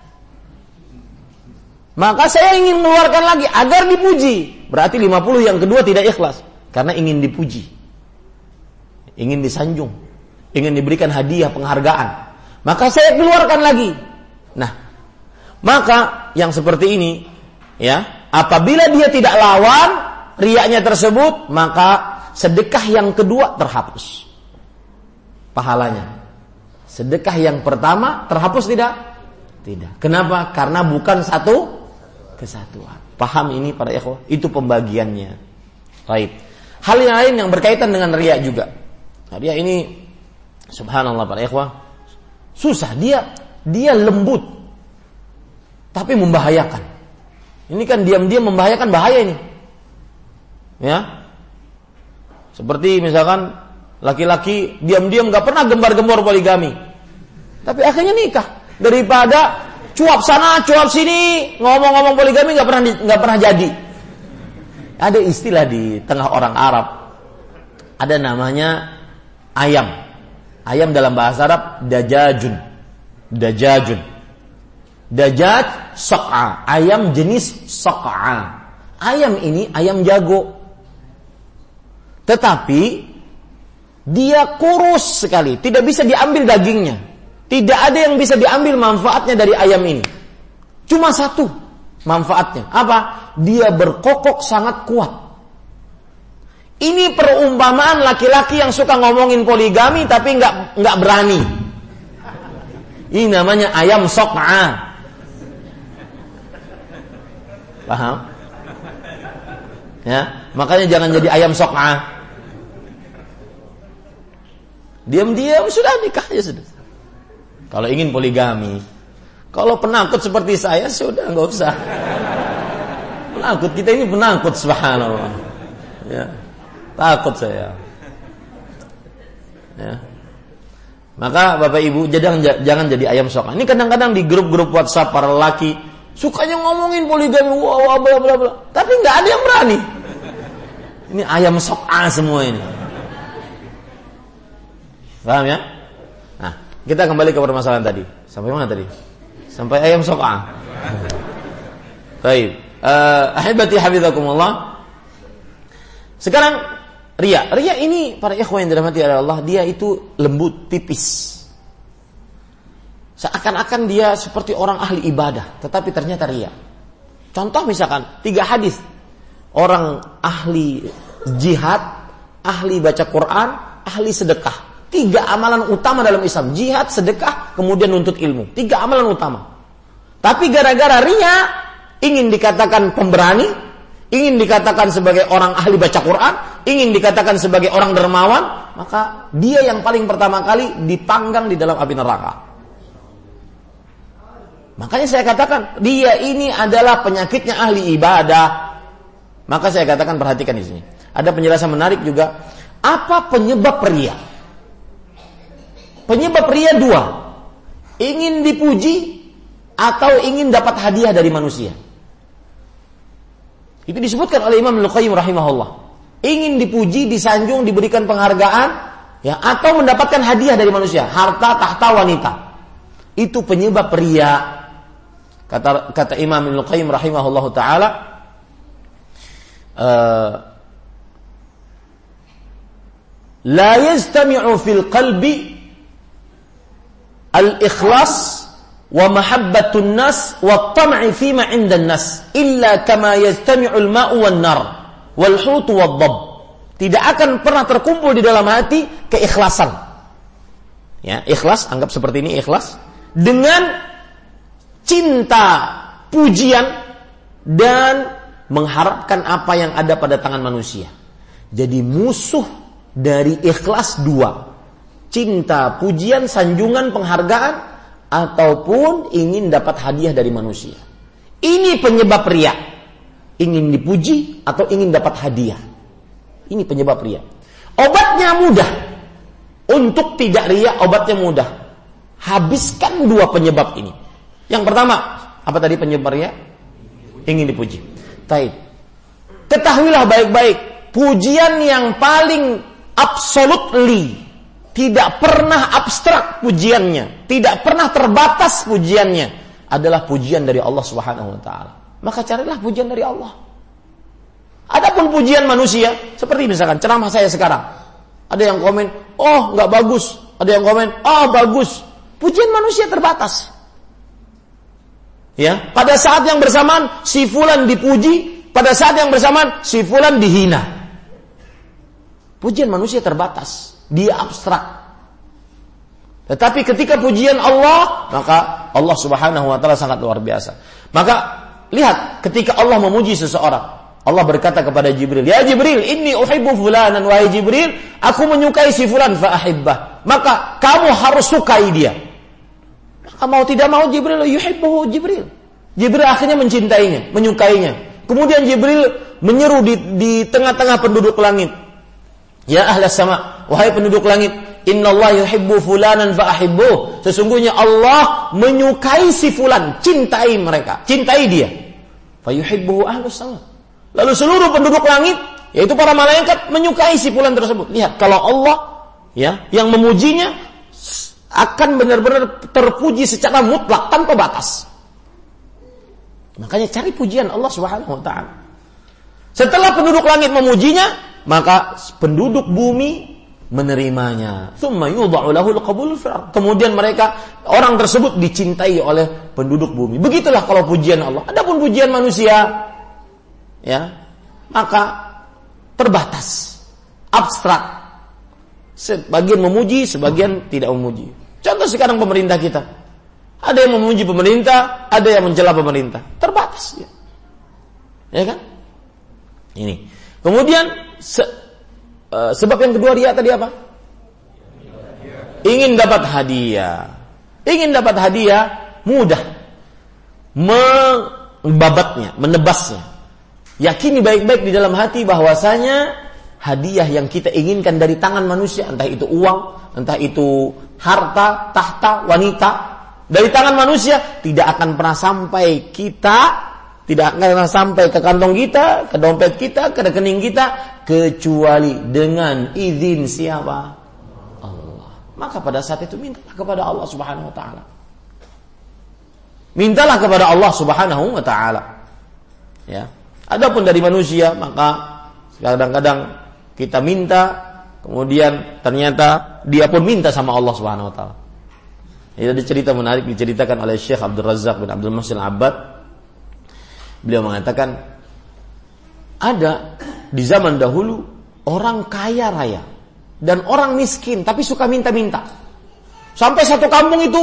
Maka saya ingin mengeluarkan lagi agar dipuji. Berarti 50 yang kedua tidak ikhlas, karena ingin dipuji, ingin disanjung, ingin diberikan hadiah penghargaan. Maka saya keluarkan lagi. Nah, maka yang seperti ini, ya, apabila dia tidak lawan riyanya tersebut, maka sedekah yang kedua terhapus pahalanya. Sedekah yang pertama terhapus tidak? Tidak. Kenapa? Karena bukan satu kesatuan. Paham ini para ikhwah? Itu pembagiannya. Baik. Hal yang lain yang berkaitan dengan riya juga. Nah, riya ini subhanallah para ikhwah, susah, dia lembut tapi membahayakan. Ini kan diam-diam membahayakan, bahaya ini. Ya. Seperti misalkan laki-laki diam-diam enggak pernah gembar-gembor poligami, tapi akhirnya nikah. Daripada cuap sana, cuap sini, ngomong-ngomong poligami enggak pernah jadi. Ada istilah di tengah orang Arab, ada namanya ayam. Ayam dalam bahasa Arab dajajun. Dajaj saq'a, ayam jenis saq'a. Ayam ini ayam jago. Tetapi dia kurus sekali, tidak bisa diambil dagingnya. Tidak ada yang bisa diambil manfaatnya dari ayam ini. Cuma satu manfaatnya. Apa? Dia berkokok sangat kuat. Ini perumpamaan laki-laki yang suka ngomongin poligami tapi enggak berani. Ini namanya ayam saq'a. Paham? Ya, makanya jangan jadi ayam saq'a. Diam-diam sudah nikah aja sudah. Kalau ingin poligami, kalau penakut seperti saya sudah enggak usah. Penakut, kita ini penakut, subhanallah. Ya, takut saya. Ya. Maka Bapak Ibu jangan jadi ayam saq'a. Ini kadang-kadang di grup-grup WhatsApp para lelaki sukanya ngomongin poligami, wah bla bla bla, tapi nggak ada yang berani. Ini ayam saq'a semua ini. Paham ya? Nah, kita kembali ke permasalahan tadi. Sampai mana tadi? Sampai ayam saq'a. Baik. Ahibati hafizakumullah. Sekarang riya. Riya ini para ikhwan yang dirahmati oleh Allah, dia itu lembut, tipis. Seakan-akan dia seperti orang ahli ibadah, tetapi ternyata riya. Contoh misalkan 3 hadis. Orang ahli jihad, ahli baca Quran, ahli sedekah. 3 amalan utama dalam Islam. Jihad, sedekah, kemudian nuntut ilmu. 3 amalan utama. Tapi gara-gara riya, ingin dikatakan pemberani, ingin dikatakan sebagai orang ahli baca Quran, ingin dikatakan sebagai orang dermawan, maka dia yang paling pertama kali dipanggang di dalam api neraka. Makanya saya katakan dia ini adalah penyakitnya ahli ibadah. Maka saya katakan perhatikan di sini. Ada penjelasan menarik juga. Apa penyebab ria? Penyebab ria dua. Ingin dipuji atau ingin dapat hadiah dari manusia. Itu disebutkan oleh Imam Al-Qayyim rahimahullah. Ingin dipuji, disanjung, diberikan penghargaan, ya, atau mendapatkan hadiah dari manusia, harta, tahta, wanita. Itu penyebab ria. Kata Imam Al-Qayyim rahimahullahu taala, la yajtami'u fil qalbi al-ikhlas wa mahabbatun nas wa tam'i fima 'indan nas illa kama yajtami'u al-ma'u wan nar wal hutu wad dhab. Tidak akan pernah terkumpul di dalam hati keikhlasan. Ya, ikhlas, anggap seperti ini ikhlas, dengan cinta, pujian, dan mengharapkan apa yang ada pada tangan manusia. Jadi musuh dari ikhlas dua. Cinta, pujian, sanjungan, penghargaan, ataupun ingin dapat hadiah dari manusia. Ini penyebab ria. Ingin dipuji atau ingin dapat hadiah. Ini penyebab ria. Obatnya mudah. Untuk tidak ria, obatnya mudah. Habiskan dua penyebab ini. Yang pertama, apa tadi penyebab ria? Ingin dipuji. Taib. Ketahuilah baik-baik, pujian yang paling absolutely, tidak pernah abstrak pujiannya, tidak pernah terbatas pujiannya, adalah pujian dari Allah Subhanahu wa taala. Maka carilah pujian dari Allah. Adapun pujian manusia, seperti misalkan ceramah saya sekarang. Ada yang komen, "Oh, enggak bagus." Ada yang komen, "Oh, bagus." Pujian manusia terbatas. Ya, pada saat yang bersamaan si fulan dipuji, pada saat yang bersamaan si fulan dihina. Pujian manusia terbatas, dia abstrak. Tetapi ketika pujian Allah, maka Allah Subhanahu wa taala sangat luar biasa. Maka lihat, ketika Allah memuji seseorang, Allah berkata kepada Jibril, "Ya Jibril, inni uhibbu fulanan, wahai Jibril, aku menyukai si fulan fa ahibbah." Maka kamu harus sukai dia. Mau tidak mau Jibril yuhibbuhu Jibril. Jibril akhirnya mencintainya, menyukainya. Kemudian Jibril menyeru di tengah-tengah penduduk langit. Ya ahlas sama, wahai penduduk langit, innallaha yuhibbu fulanan fa ahibbuh. Sesungguhnya Allah menyukai si fulan, cintai mereka, cintai dia. Fa yuhibbuhu ahlus sama. Lalu seluruh penduduk langit, yaitu para malaikat, menyukai si fulan tersebut. Lihat, kalau Allah ya yang memujinya akan benar-benar terpuji secara mutlak tanpa batas. Makanya cari pujian Allah Subhanahu wa taala. Setelah penduduk langit memujinya, maka penduduk bumi menerimanya. Tsumma yudha'u lahul qabul fil. Kemudian mereka, orang tersebut dicintai oleh penduduk bumi. Begitulah kalau pujian Allah. Adapun pujian manusia, ya, maka terbatas, abstrak. Sebagian memuji, sebagian tidak memuji. Contoh sekarang pemerintah kita. Ada yang memuji pemerintah, ada yang mencela pemerintah. Terbatas. Ya kan? Ini. Kemudian sebab yang kedua ria tadi apa? Ingin dapat hadiah. Ingin dapat hadiah mudah. Membabatnya, menebasnya. Yakini baik-baik di dalam hati bahwasanya hadiah yang kita inginkan dari tangan manusia, entah itu uang, entah itu harta, tahta, wanita, dari tangan manusia tidak akan pernah sampai kita, tidak akan pernah sampai ke kantong kita, ke dompet kita, ke rekening kita, kecuali dengan izin siapa? Allah. Maka pada saat itu mintalah kepada Allah Subhanahu wa taala. Mintalah kepada Allah Subhanahu wa taala. Ya. Adapun dari manusia, maka kadang-kadang kita minta, kemudian ternyata dia pun minta sama Allah Subhanahu wa taala. Ini ada cerita menarik diceritakan oleh Syekh Abdul Razak bin Abdul Muhsin Abbad. Beliau mengatakan, ada di zaman dahulu orang kaya raya dan orang miskin tapi suka minta-minta. Sampai satu kampung itu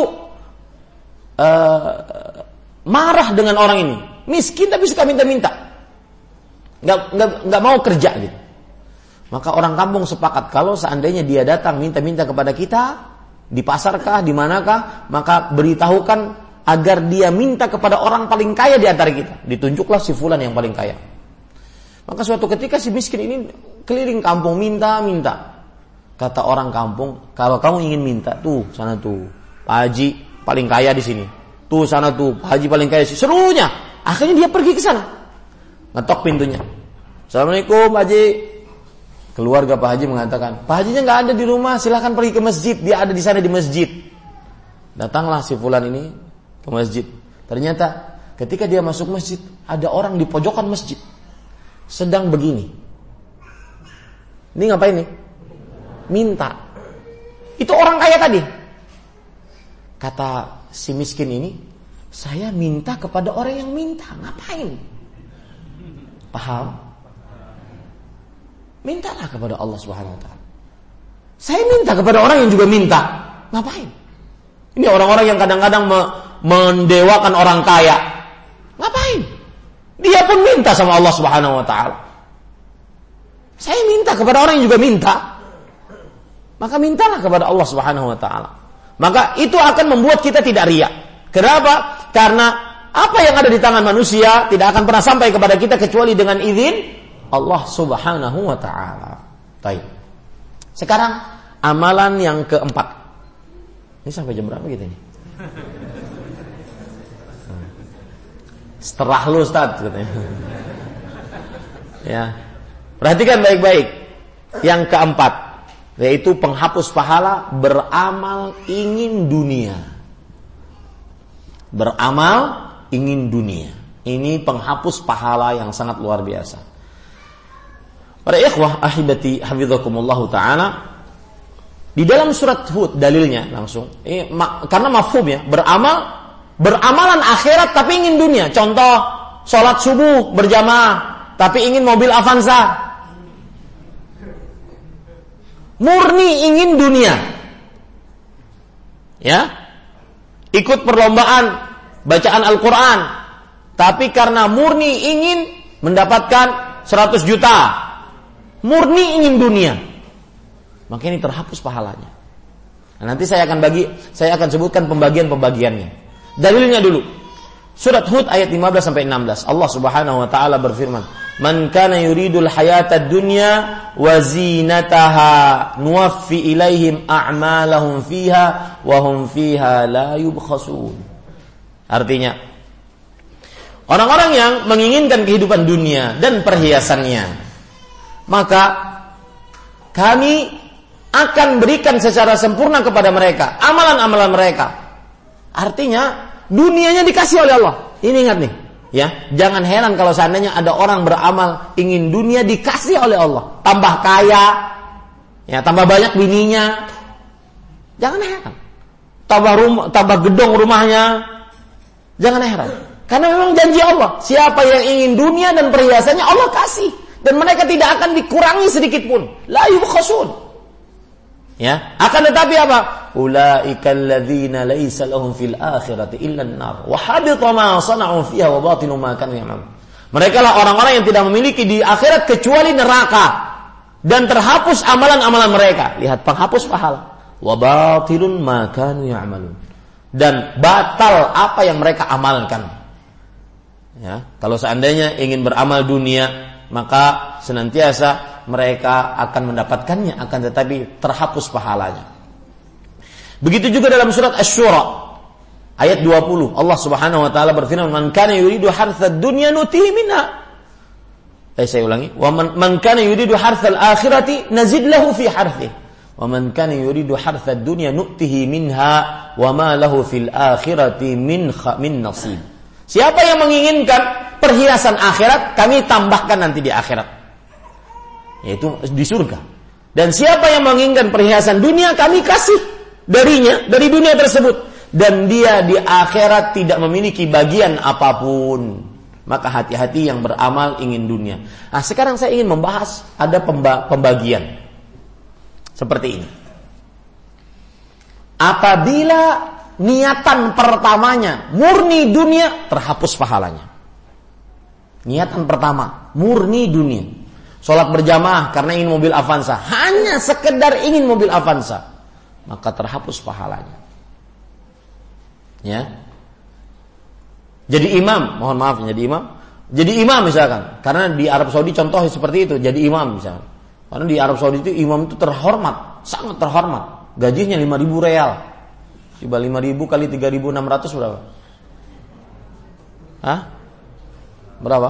marah dengan orang ini. Miskin tapi suka minta-minta. Enggak mau kerja gitu. Maka orang kampung sepakat, kalau seandainya dia datang minta-minta kepada kita, di pasarkah, di manakah, maka beritahukan agar dia minta kepada orang paling kaya di antara kita. Ditunjuklah si fulan yang paling kaya. Maka suatu ketika si miskin ini keliling kampung minta. Kata orang kampung, kalau kamu ingin minta, tuh sana tuh Pak Haji paling kaya di sini. Tuh sana tuh Pak Haji paling kaya. Serunya. Akhirnya dia pergi ke sana. Ngetok pintunya. Assalamualaikum Pak Haji. Keluarga Pak Haji mengatakan, Pak Hajinya nggak ada di rumah, silakan pergi ke masjid. Dia ada di sana di masjid. Datanglah si fulan ini ke masjid. Ternyata ketika dia masuk masjid, ada orang di pojokan masjid sedang begini. Ini ngapain nih? Minta. Itu orang kaya tadi. Kata si miskin ini, saya minta kepada orang yang minta. Ngapain? Paham? Mintalah kepada Allah Subhanahu wa taala. Saya minta kepada orang yang juga minta. Ngapain? Ini orang-orang yang kadang-kadang mendewakan orang kaya. Ngapain? Dia pun minta sama Allah Subhanahu wa taala. Saya minta kepada orang yang juga minta. Maka mintalah kepada Allah Subhanahu wa taala. Maka itu akan membuat kita tidak riya. Kenapa? Karena apa yang ada di tangan manusia tidak akan pernah sampai kepada kita kecuali dengan izin Allah Subhanahu wa taala. Baik. Sekarang amalan yang keempat. Ini sampai jam berapa kita ini? Setelah lu Ustaz katanya. Ya. Perhatikan baik-baik. Yang keempat, yaitu penghapus pahala beramal ingin dunia. Beramal ingin dunia. Ini penghapus pahala yang sangat luar biasa. Para ikhwah ahibati hafizakumullahu taala, di dalam surat Hud dalilnya langsung. Karena mafhum ya, beramalan akhirat tapi ingin dunia. Contoh, sholat subuh berjamaah tapi ingin mobil Avanza. Murni ingin dunia. Ya. Ikut perlombaan bacaan Al-Quran tapi karena murni ingin mendapatkan 100 juta. Murni ingin dunia. Maka ini terhapus pahalanya. Nah, nanti saya akan sebutkan pembagian-pembagiannya. Dalilnya dulu. Surat Hud ayat 15 sampai 16. Allah Subhanahu wa taala berfirman, "Man kana yuridul hayatad dunya wa zinataha nuwaffi ilaihim a'malahum fiha wa hum fiha la yubkhasun." Artinya, orang-orang yang menginginkan kehidupan dunia dan perhiasannya, maka kami akan berikan secara sempurna kepada mereka amalan-amalan mereka. Artinya dunianya dikasih oleh Allah. Ini ingat nih, ya, jangan heran kalau seandainya ada orang beramal ingin dunia dikasih oleh Allah, tambah kaya, ya, tambah banyak bininya. Jangan heran. Tambah gedong rumahnya. Jangan heran. Karena memang janji Allah, siapa yang ingin dunia dan perhiasannya Allah kasih, dan mereka tidak akan dikurangi sedikit pun. La yubkhasun. Ya, akan tetapi apa? Ulaikal ladzina laisa lahum fil akhirati illa an-nar wa habita ma sana'u fiha wa batilu ma kanu ya'malun. Mereka lah orang-orang yang tidak memiliki di akhirat kecuali neraka dan terhapus amalan-amalan mereka. Lihat, penghapus pahala. Wa batilun ma kanu ya'malun. Dan batal apa yang mereka amalkan. Ya, kalau seandainya ingin beramal dunia, maka senantiasa mereka akan mendapatkannya, akan tetapi terhapus pahalanya. Begitu juga dalam surat Asy-Syura ayat 20, Allah Subhanahu wa taala berfirman, "Man kana yuridu hartsad dunya nutihi minha." Saya ulangi, "Wa man kana yuridu hartsal akhirati nazid lahu fi hartsihi, wa man kana yuridu hartsad dunya nu'tihi minha wa ma lahu fil akhirati min nasib." Siapa yang menginginkan perhiasan akhirat, kami tambahkan nanti di akhirat, yaitu di surga. Dan siapa yang menginginkan perhiasan dunia, kami kasih darinya, dari dunia tersebut, dan dia di akhirat tidak memiliki bagian apapun. Maka hati-hati yang beramal ingin dunia. Nah, sekarang saya ingin membahas ada pembagian seperti ini. Apabila niatan pertamanya murni dunia, terhapus pahalanya. Niatan pertama murni dunia, sholat berjamaah karena ingin mobil Avanza, hanya sekedar ingin mobil Avanza, maka terhapus pahalanya. Ya. Jadi imam, mohon maaf, jadi imam misalkan. Karena di Arab Saudi contoh seperti itu, jadi imam misalkan. Karena di Arab Saudi itu imam itu terhormat, sangat terhormat. Gajinya 5.000 real. Coba 5.000 kali 3.600 berapa? Hah? Berapa?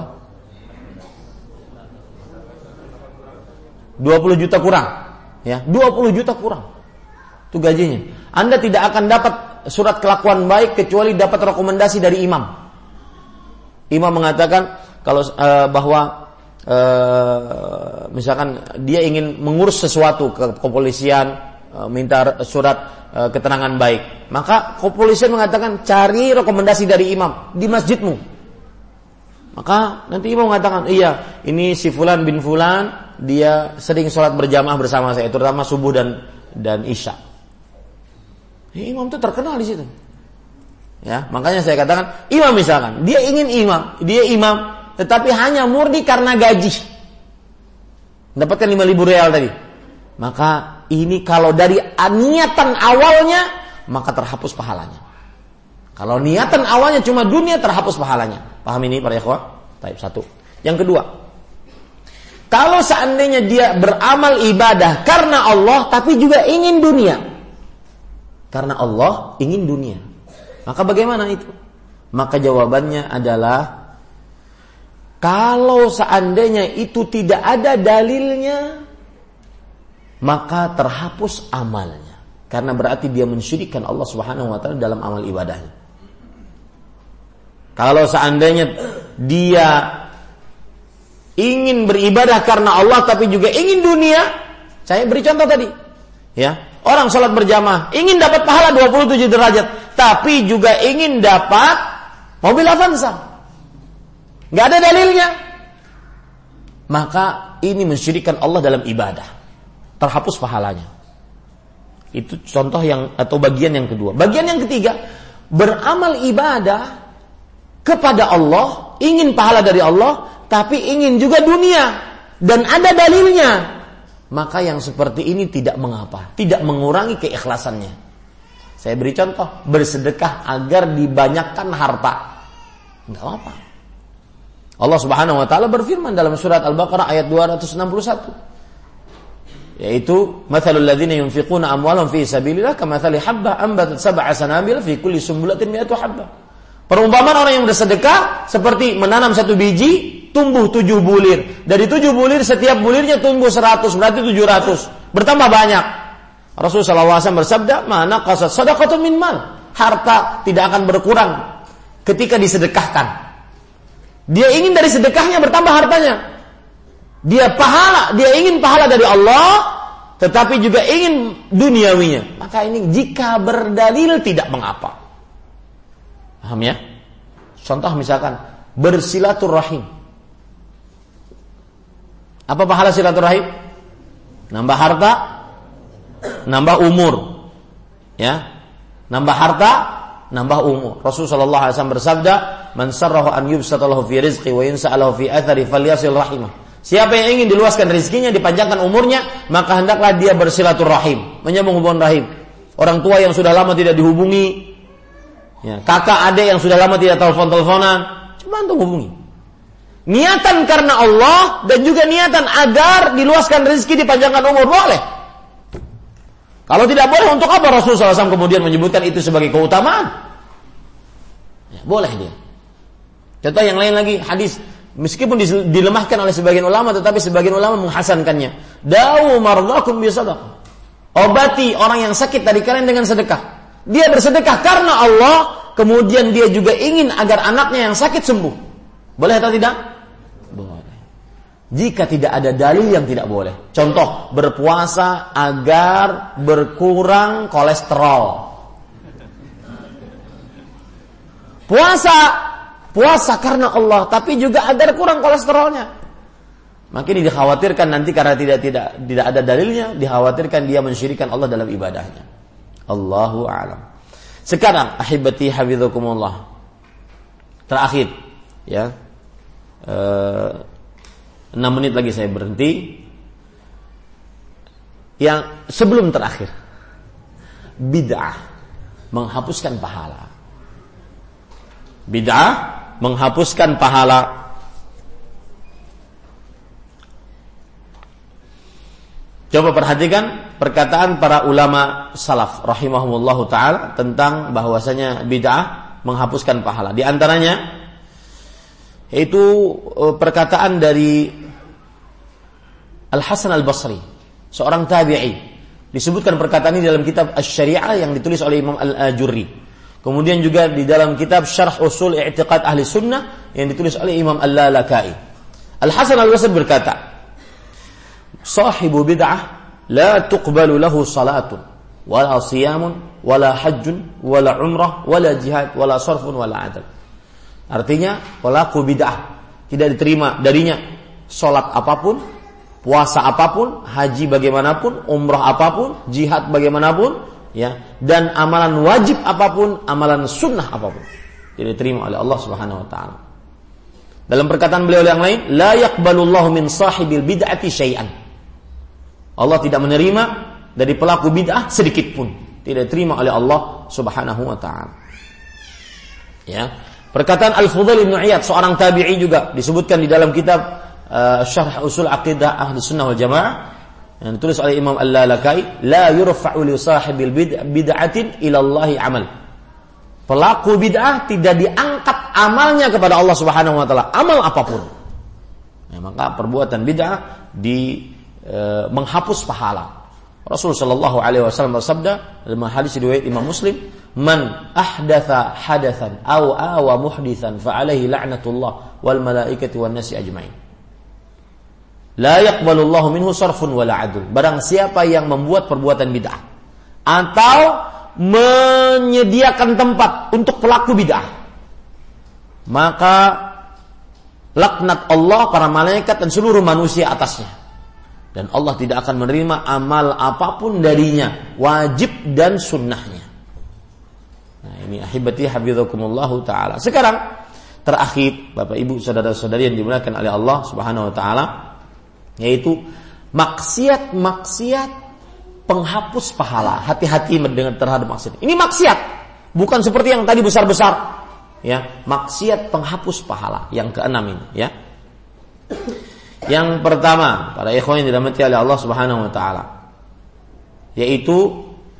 20 juta kurang. Ya, 20 juta kurang. Itu gajinya. Anda tidak akan dapat surat kelakuan baik kecuali dapat rekomendasi dari imam. Imam mengatakan kalau bahwa misalkan dia ingin mengurus sesuatu ke kepolisian, minta surat keterangan baik, maka kepolisian mengatakan cari rekomendasi dari imam di masjidmu. Maka nanti imam mengatakan, iya, ini si fulan bin fulan, dia sering sholat berjamaah bersama saya, terutama subuh dan isya. Imam itu terkenal di situ. Ya, makanya saya katakan, imam misalkan, dia imam, tetapi hanya murni karena gaji. Dapatkan 5.000 real tadi. Maka ini kalau dari niatan awalnya, maka terhapus pahalanya. Kalau niatan awalnya cuma dunia, terhapus pahalanya. Paham ini para ikhwah? Baik, satu. Yang kedua, kalau seandainya dia beramal ibadah karena Allah, tapi juga ingin dunia. Karena Allah ingin dunia. Maka bagaimana itu? Maka jawabannya adalah, kalau seandainya itu tidak ada dalilnya, maka terhapus amalnya. Karena berarti dia mensyirikkan Allah Subhanahu wa taala dalam amal ibadahnya. Kalau seandainya dia ingin beribadah karena Allah tapi juga ingin dunia, saya beri contoh tadi. Ya, orang sholat berjamaah ingin dapat pahala 27 derajat, tapi juga ingin dapat mobil Avanza. Enggak ada dalilnya. Maka ini mensyirikkan Allah dalam ibadah. Terhapus pahalanya. Itu contoh atau bagian yang kedua. Bagian yang ketiga, beramal ibadah kepada Allah, ingin pahala dari Allah, tapi ingin juga dunia dan ada dalilnya. Maka yang seperti ini tidak mengapa, tidak mengurangi keikhlasannya. Saya beri contoh, bersedekah agar dibanyakkan harta. Enggak apa-apa. Allah Subhanahu wa taala berfirman dalam surat Al-Baqarah ayat 261. Yaitu mathalul ladzina yunfiquna amwalahum fi sabilillah kamathali habbah ambatat sab'a sanabil fi kulli sumbulatin mi'atu habbah. Perumpamaan orang yang bersedekah seperti menanam satu biji, tumbuh 7 bulir. Dari 7 bulir, setiap bulirnya tumbuh 100, berarti 700. Bertambah banyak. Rasulullah SAW bersabda, "Ma naqasat shadaqatun min mal." Harta tidak akan berkurang ketika disedekahkan. Dia ingin dari sedekahnya bertambah hartanya. Dia ingin pahala dari Allah, tetapi juga ingin duniawinya. Maka ini jika berdalil tidak mengapa. Paham ya? Contoh misalkan bersilaturahim. Apa pahala silaturahim? Nambah harta, nambah umur. Ya. Nambah harta, nambah umur. Rasulullah SAW bersabda, "Man sarrahu an yubsata lahu fi rizqi wa yansa'a lahu fi athari falyasil rahimah." Siapa yang ingin diluaskan rezekinya, dipanjangkan umurnya, maka hendaklah dia bersilaturahim, menyambung hubungan rahim. Orang tua yang sudah lama tidak dihubungi, ya, kakak adik yang sudah lama tidak telepon-teleponan, coba antum hubungi. Niatan karena Allah dan juga niatan agar diluaskan rezeki, dipanjangkan umur, boleh. Kalau tidak boleh, untuk apa Rasulullah SAW kemudian menyebutkan itu sebagai keutamaan? Ya, boleh dia. Contoh yang lain lagi, hadis, meskipun dilemahkan oleh sebagian ulama, tetapi sebagian ulama menghasankannya. Dawu mardakum bisadaqah. Obati orang yang sakit dari kalian dengan sedekah. Dia bersedekah karena Allah, kemudian dia juga ingin agar anaknya yang sakit sembuh. Boleh atau tidak? Boleh. Jika tidak ada dalil yang tidak boleh. Contoh, berpuasa agar berkurang kolesterol. Puasa karena Allah, tapi juga agar kurang kolesterolnya. Maka ini dikhawatirkan nanti karena tidak ada dalilnya, dikhawatirkan dia mensyirikkan Allah dalam ibadahnya. Allahu a'lam. Sekarang ahibati hafizakumullah. Terakhir, ya. 6 menit lagi saya berhenti. Yang sebelum terakhir, bid'ah menghapuskan pahala. Bid'ah menghapuskan pahala. Coba perhatikan perkataan para ulama salaf rahimahumullahu ta'ala tentang bahwasanya bid'ah menghapuskan pahala. Di antaranya itu perkataan dari Al-Hasan Al-Basri, seorang tabi'i. Disebutkan perkataan ini dalam kitab Asy-Syari'ah yang ditulis oleh Imam Al-Ajurri. Kemudian juga di dalam kitab Syarh Usul I'tiqad Ahli Sunnah yang ditulis oleh Imam Al-Lalakai. Al-Hasan Al-Basri berkata, sahibu bid'ah la tuqbalu lahu salatun wala siyamun wala hajjun wala umrah wala jihad wala sarfun wala adl. Artinya pelaku bid'ah tidak diterima darinya salat apapun, puasa apapun, haji bagaimanapun, umrah apapun, jihad bagaimanapun, ya, dan amalan wajib apapun, amalan sunnah apapun tidak diterima oleh Allah Subhanahu wa taala. Dalam perkataan beliau yang lain, la yaqbalullahu min sahibil bid'ati syai'an. Allah tidak menerima dari pelaku bid'ah sedikit pun, tidak diterima oleh Allah Subhanahu wa taala. Ya. Perkataan Al-Fudail bin Iyad, seorang tabi'i juga disebutkan di dalam kitab Syarh Usul Aqidah Ahli Sunnah wal Jamaah yang ditulis oleh Imam Al-Lalakai, la yurfa'u li sahibil bid'atin ila Allahi amal. Pelaku bid'ah tidak diangkat amalnya kepada Allah Subhanahu wa taala, amal apapun. Ya, maka perbuatan bid'ah menghapus pahala. Rasul sallallahu alaihi wasallam bersabda dalam hadis riwayat Imam Muslim, man ahdatha hadatsan aw awa muhditsan fa alaihi la'natullah wal malaikati wan nasi ajmain. La yaqbalullahu minhu sarfun wala adl. Barang siapa yang membuat perbuatan bid'ah atau menyediakan tempat untuk pelaku bid'ah, maka laknat Allah, para malaikat dan seluruh manusia atasnya. Dan Allah tidak akan menerima amal apapun darinya, wajib dan sunnahnya. Nah, ini ahibati hafizakumullahu ta'ala. Sekarang terakhir, Bapak Ibu saudara-saudari yang dimuliakan oleh Allah Subhanahu wa taala, yaitu maksiat-maksiat penghapus pahala. Hati-hati mendengar terhadap maksiat. Ini maksiat, bukan seperti yang tadi besar-besar. Ya, maksiat penghapus pahala yang keenam ini, ya. Yang pertama, para ikhwan yang dirahmati oleh Allah Subhanahu wa taala, yaitu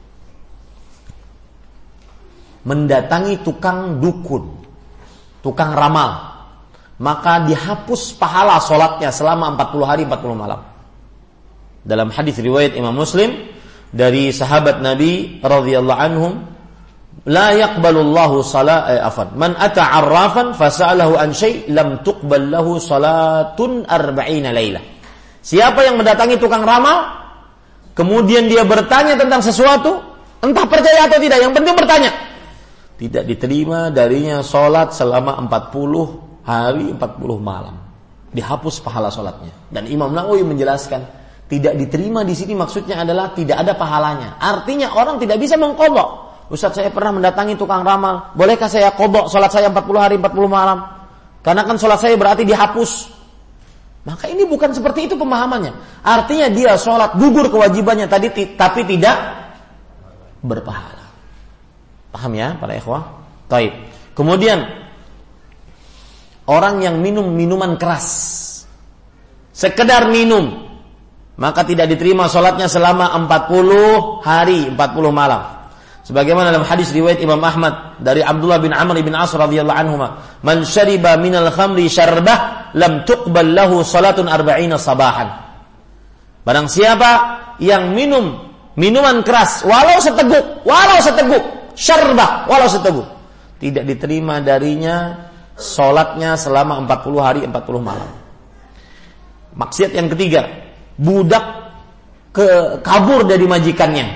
mendatangi tukang dukun, tukang ramal, maka dihapus pahala salatnya selama 40 hari 40 malam. Dalam hadis riwayat Imam Muslim dari sahabat Nabi radhiyallahu anhum, la yaqbalullahu man ata 'arrafan fasa'alahu an syai' lam tuqbal lahu salatun 40 lailah. Siapa yang mendatangi tukang ramal kemudian dia bertanya tentang sesuatu, entah percaya atau tidak, yang penting bertanya, tidak diterima darinya salat selama 40 hari 40 malam. Dihapus pahala salatnya. Dan Imam Nawawi menjelaskan, tidak diterima di sini maksudnya adalah tidak ada pahalanya. Artinya orang tidak bisa mengqadha. Ustaz, saya pernah mendatangi tukang ramal, bolehkah saya qadha salat saya 40 hari 40 malam? Karena kan salat saya berarti dihapus. Maka ini bukan seperti itu pemahamannya. Artinya dia salat gugur kewajibannya tadi, tapi tidak berpahala. Paham ya para ikhwah? Baik. Kemudian orang yang minum minuman keras, sekedar minum, maka tidak diterima salatnya selama 40 hari 40 malam. Sebagaimana dalam hadis riwayat Imam Ahmad dari Abdullah bin Amr bin As radhiyallahu anhuma, man syariba minal khamri syarbah lam tuqbal lahu salatun 40 sabahan. Barang siapa yang minum minuman keras walau seteguk, syarbah walau seteguk, tidak diterima darinya salatnya selama 40 hari 40 malam. Maksiat yang ketiga, budak kabur dari majikannya.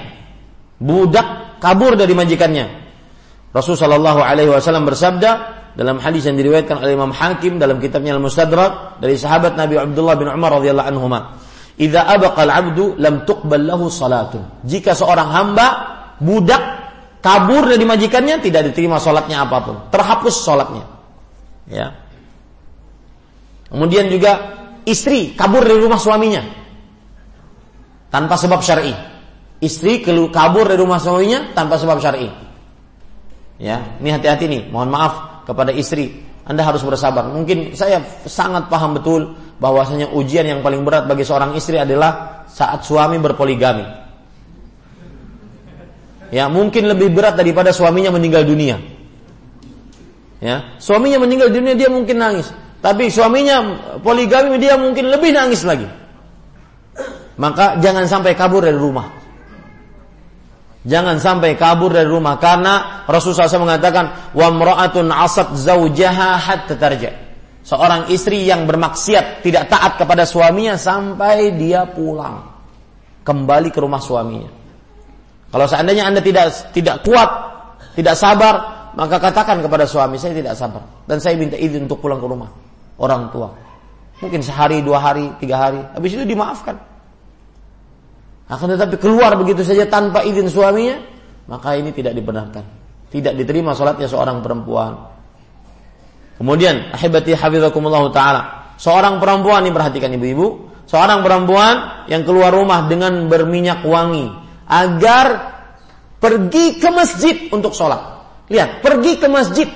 Rasulullah sallallahu alaihi wasallam bersabda dalam hadis yang diriwayatkan oleh Imam Hakim dalam kitabnya Al-Mustadrak dari sahabat Nabi Abdullah bin Umar radhiyallahu anhuma, "Idza abaqa al-'abdu lam tuqbal lahu salatun." Jika seorang hamba budak kabur dari majikannya, tidak diterima salatnya apapun, terhapus salatnya. Ya. Kemudian juga istri kabur dari rumah suaminya tanpa sebab syar'i. Istri kabur dari rumah suaminya tanpa sebab syar'i. Ya, ini hati-hati nih. Mohon maaf kepada istri, Anda harus bersabar. Mungkin saya sangat paham betul bahwasanya ujian yang paling berat bagi seorang istri adalah saat suami berpoligami. Ya, mungkin lebih berat daripada suaminya meninggal dunia. Ya, suaminya meninggal dunia dia mungkin nangis, tapi suaminya poligami dia mungkin lebih nangis lagi. Maka jangan sampai kabur dari rumah. Jangan sampai kabur dari rumah, karena Rasulullah SAW mengatakan wa imra'atun 'asat zawjaha hatta tarja. Seorang istri yang bermaksiat, tidak taat kepada suaminya sampai dia pulang, kembali ke rumah suaminya. Kalau seandainya Anda tidak kuat, tidak sabar, maka katakan kepada suami, saya tidak sabar dan saya minta izin untuk pulang ke rumah orang tua. Mungkin sehari, 2 hari, 3 hari, habis itu dimaafkan. Akan tetapi keluar begitu saja tanpa izin suaminya, maka ini tidak dibenarkan. Tidak diterima salatnya seorang perempuan. Kemudian, ahibati hafizakumullah ta'ala, seorang perempuan, ini perhatikan ibu-ibu, seorang perempuan yang keluar rumah dengan berminyak wangi, agar pergi ke masjid untuk sholat. Lihat, pergi ke masjid.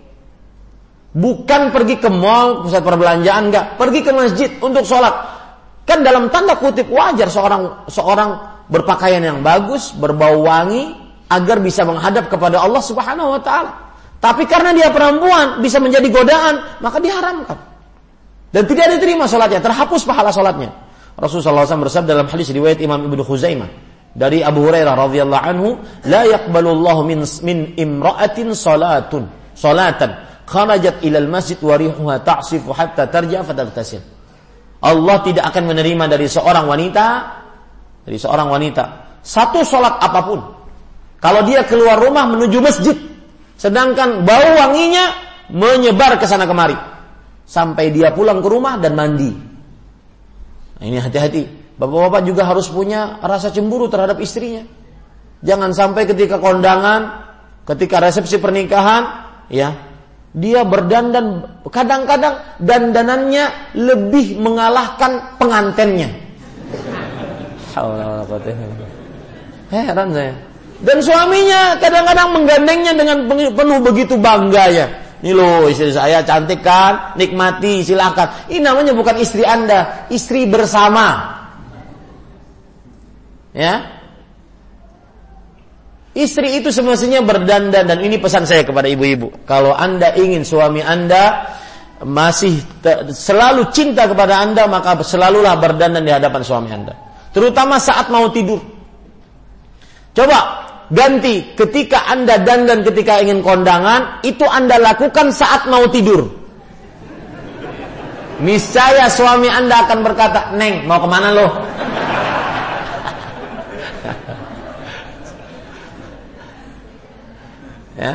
Bukan pergi ke mall, pusat perbelanjaan, enggak. Pergi ke masjid untuk sholat. Kan dalam tanda kutip wajar seorang berpakaian yang bagus, berbau wangi, agar bisa menghadap kepada Allah Subhanahu wa ta'ala. Tapi karena dia perempuan, bisa menjadi godaan, maka diharamkan. Dan tidak diterima sholatnya, terhapus pahala sholatnya. Rasulullah SAW bersabda dalam hadis riwayat Imam Ibnu Khuzaimah dari Abu Hurairah radhiyallahu anhu, la yaqbalullahu min imra'atin salatan kharajat ilal masjid wa rihuha ta'sifu hatta tarja fataghtasil. Allah tidak akan menerima dari seorang wanita satu sholat apapun kalau dia keluar rumah menuju masjid, sedangkan bau wanginya menyebar ke sana kemari sampai dia pulang ke rumah dan mandi. Nah, ini hati-hati. Bapak-bapak juga harus punya rasa cemburu terhadap istrinya. Jangan sampai ketika kondangan, ketika resepsi pernikahan, ya, dia berdandan, kadang-kadang dandanannya lebih mengalahkan pengantennya. Heran saya. Dan suaminya kadang-kadang menggandengnya dengan penuh begitu bangganya. Ini loh istri saya cantik kan, nikmati silakan. Ini namanya bukan istri Anda, istri bersama. Ya. Istri itu semestinya berdandan, dan ini pesan saya kepada ibu-ibu. Kalau Anda ingin suami Anda masih selalu cinta kepada Anda, maka selalulah berdandan di hadapan suami Anda. Terutama saat mau tidur. Coba ganti, ketika Anda dandan ketika ingin kondangan, itu Anda lakukan saat mau tidur. Niscaya suami Anda akan berkata, "Neng, mau kemana lo?" Ya.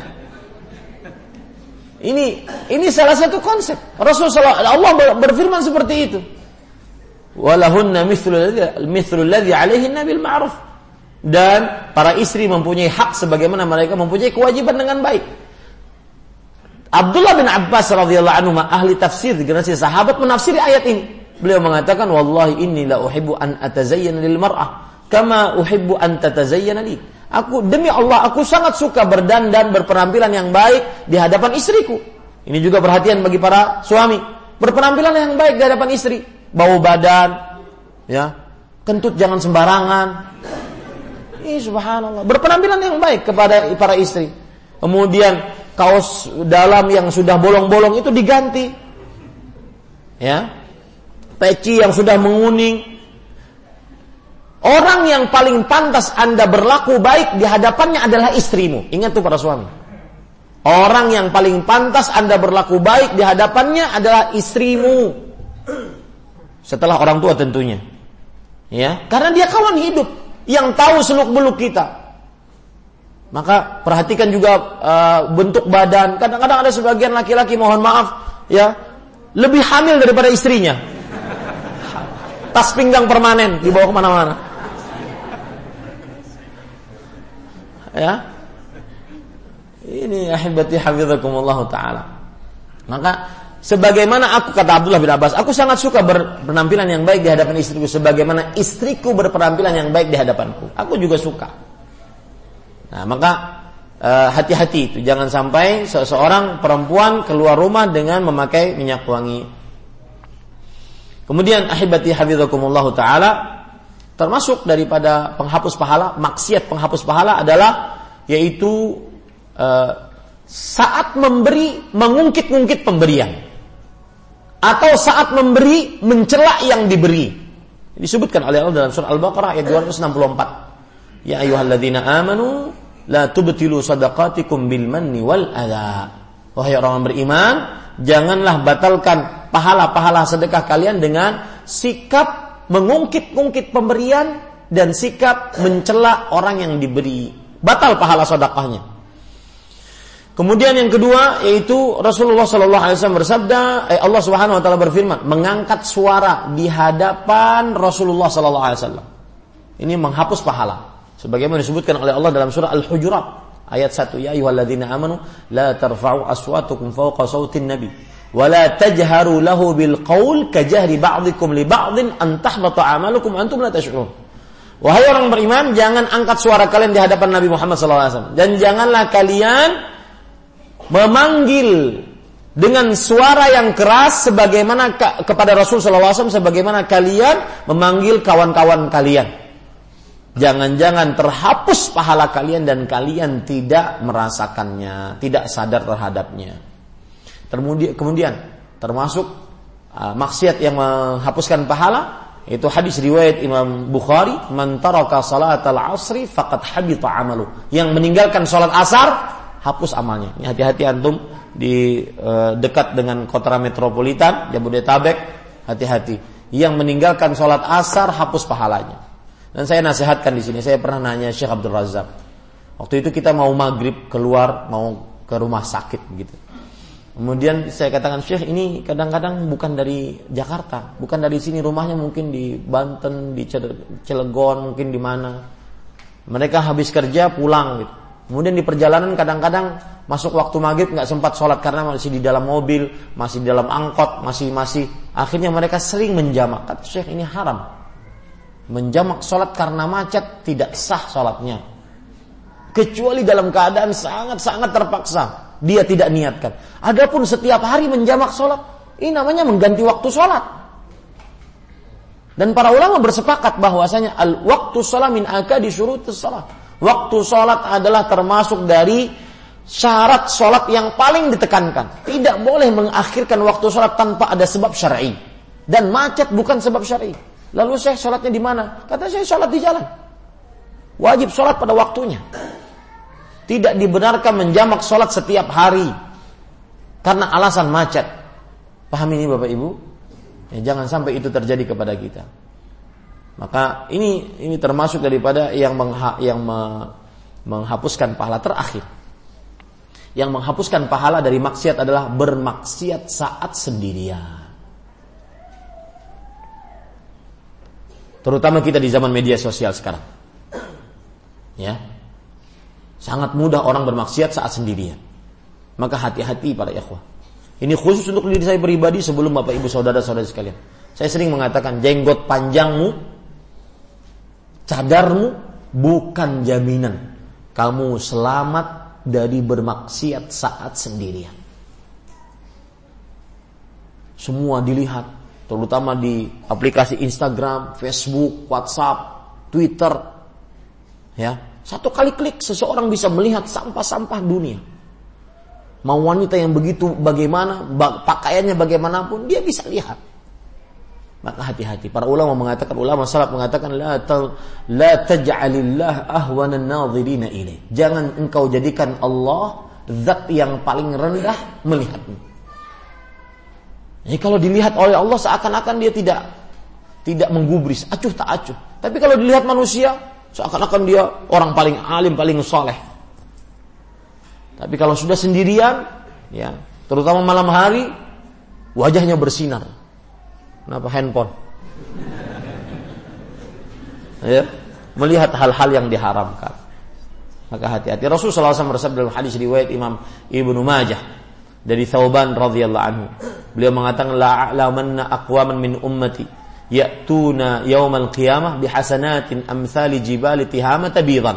Ini salah satu konsep. Rasulullah Allah berfirman seperti itu. Walahunna mithlu alladhi 'alaihinna bil ma'ruf. Dan para istri mempunyai hak sebagaimana mereka mempunyai kewajiban dengan baik. Abdullah bin Abbas radhiyallahu anhu, ahli tafsir generasi sahabat, menafsiri ayat ini. Beliau mengatakan, "Wallahi inni la uhibbu an atazayyana lil mar'ah kama uhibbu an tatazayyana li." Demi Allah, aku sangat suka berdandan, berpenampilan yang baik di hadapan istriku. Ini juga perhatian bagi para suami. Berpenampilan yang baik di hadapan istri. Bau badan, ya, kentut jangan sembarangan. Ini subhanallah. Berpenampilan yang baik kepada para istri. Kemudian kaos dalam yang sudah bolong-bolong itu diganti. Ya. Peci yang sudah menguning. Orang yang paling pantas Anda berlaku baik di hadapannya adalah istrimu. Ingat tuh para suami. Orang yang paling pantas Anda berlaku baik di hadapannya adalah istrimu. Setelah orang tua tentunya. Ya, karena dia kawan hidup yang tahu seluk-beluk kita. Maka perhatikan juga bentuk badan. Kadang-kadang ada sebagian laki-laki, mohon maaf, ya, lebih hamil daripada istrinya. Tas pinggang permanen dibawa kemana-mana. Ya, ini ahibati hafizakumullah ta'ala. Maka sebagaimana aku, kata Abdullah bin Abbas, aku sangat suka berpenampilan yang baik di hadapan istriku, sebagaimana istriku berpenampilan yang baik di hadapanku. Aku juga suka. Nah, maka hati-hati itu, jangan sampai seseorang perempuan keluar rumah dengan memakai minyak wangi. Kemudian ahibati hafizakumullah taala, termasuk daripada penghapus pahala, maksiat penghapus pahala adalah yaitu saat memberi mengungkit-ungkit pemberian, atau saat memberi mencela yang diberi. Disebutkan oleh Allah dalam surah Al-Baqarah ayat 264. Ya ayyuhalladzina amanu la tubtilu shadaqatikum bil manni wal adha. Wahai orang beriman, janganlah batalkan pahala-pahala sedekah kalian dengan sikap mengungkit-ungkit pemberian dan sikap mencela orang yang diberi. Batal pahala sedekahnya. Kemudian yang kedua yaitu Rasulullah sallallahu alaihi wasallam bersabda, Allah Subhanahu wa taala berfirman, mengangkat suara di hadapan Rasulullah sallallahu alaihi wasallam. Ini menghapus pahala. Sebagaimana disebutkan oleh Allah dalam surah Al-Hujurat ayat 1, ya ayyuhalladzina amanu la tarfa'u aswatakum fawqa sautin nabi wa la tajharu lahu bil qaul kajahri ba'dikum li ba'din an tahbata a'malukum antum la tash'urun. Wahai orang beriman, jangan angkat suara kalian di hadapan Nabi Muhammad sallallahu alaihi wasallam, dan janganlah kalian memanggil dengan suara yang keras sebagaimana kepada Rasul sallallahu alaihi wasallam sebagaimana kalian memanggil kawan-kawan kalian. Jangan-jangan terhapus pahala kalian dan kalian tidak merasakannya, tidak sadar terhadapnya. Kemudian termasuk maksiat yang menghapuskan pahala, itu hadis riwayat Imam Bukhari, man taraka salatal asri faqad habita amalu. Yang meninggalkan salat asar hapus amalnya. Ini hati-hati antum di dekat dengan kota metropolitan Jabodetabek, hati-hati. Yang meninggalkan salat asar hapus pahalanya. Dan saya nasihatkan di sini, saya pernah nanya Syekh Abdul Razak. Waktu itu kita mau maghrib keluar, mau ke rumah sakit gitu. Kemudian saya katakan, Syekh ini kadang-kadang bukan dari Jakarta, bukan dari sini, rumahnya mungkin di Banten, di Cilegon, mungkin di mana. Mereka habis kerja pulang gitu. Kemudian di perjalanan kadang-kadang masuk waktu maghrib nggak sempat sholat karena masih di dalam mobil, masih di dalam angkot, masih. Akhirnya mereka sering menjamak. Kata Syekh, ini haram. Menjamak sholat karena macet tidak sah sholatnya, kecuali dalam keadaan sangat-sangat terpaksa dia tidak niatkan. Adapun setiap hari menjamak sholat, ini namanya mengganti waktu sholat. Dan para ulama bersepakat bahwasanya al-waktu sholat min akadi syurutus sholat. Waktu sholat adalah termasuk dari syarat sholat yang paling ditekankan. Tidak boleh mengakhirkan waktu sholat tanpa ada sebab syar'i. Dan macet bukan sebab syar'i. Lalu saya sholatnya di mana? Kata saya sholat di jalan. Wajib sholat pada waktunya. Tidak dibenarkan menjamak sholat setiap hari karena alasan macet. Paham ini Bapak Ibu? Ya, jangan sampai itu terjadi kepada kita. Maka ini termasuk daripada yang menghapuskan pahala terakhir. Yang menghapuskan pahala dari maksiat adalah bermaksiat saat sendirian. Terutama kita di zaman media sosial sekarang. Ya. Sangat mudah orang bermaksiat saat sendirian. Maka hati-hati para ikhwah. Ini khusus untuk diri saya pribadi sebelum Bapak Ibu saudara-saudara sekalian. Saya sering mengatakan jenggot panjangmu, cadarmu bukan jaminan kamu selamat dari bermaksiat saat sendirian. Semua dilihat, terutama di aplikasi Instagram, Facebook, WhatsApp, Twitter. Ya, satu kali klik seseorang bisa melihat sampah-sampah dunia. Mau wanita yang begitu bagaimana, pakaiannya bagaimanapun dia bisa lihat. Maka hati-hati. Para ulama salaf mengatakan la taj'alillah ahwanan nadhirina ilaih. Jangan engkau jadikan Allah zat yang paling rendah melihatmu. Jadi kalau dilihat oleh Allah seakan-akan dia tidak menggubris, acuh tak acuh. Tapi kalau dilihat manusia seakan-akan dia orang paling alim, paling saleh. Tapi kalau sudah sendirian, ya, terutama malam hari, wajahnya bersinar. Kenapa handphone? Ya, melihat hal-hal yang diharamkan. Maka hati-hati. Rasulullah SAW bersabda dalam hadis riwayat Imam Ibnu Majah dari Thauban radhiyallahu anhu. Beliau mengatakan la a'lamanna aqwaman min ummati ya'tuna yaumal qiyamah bihasanatin amsali jibali tihamata bidan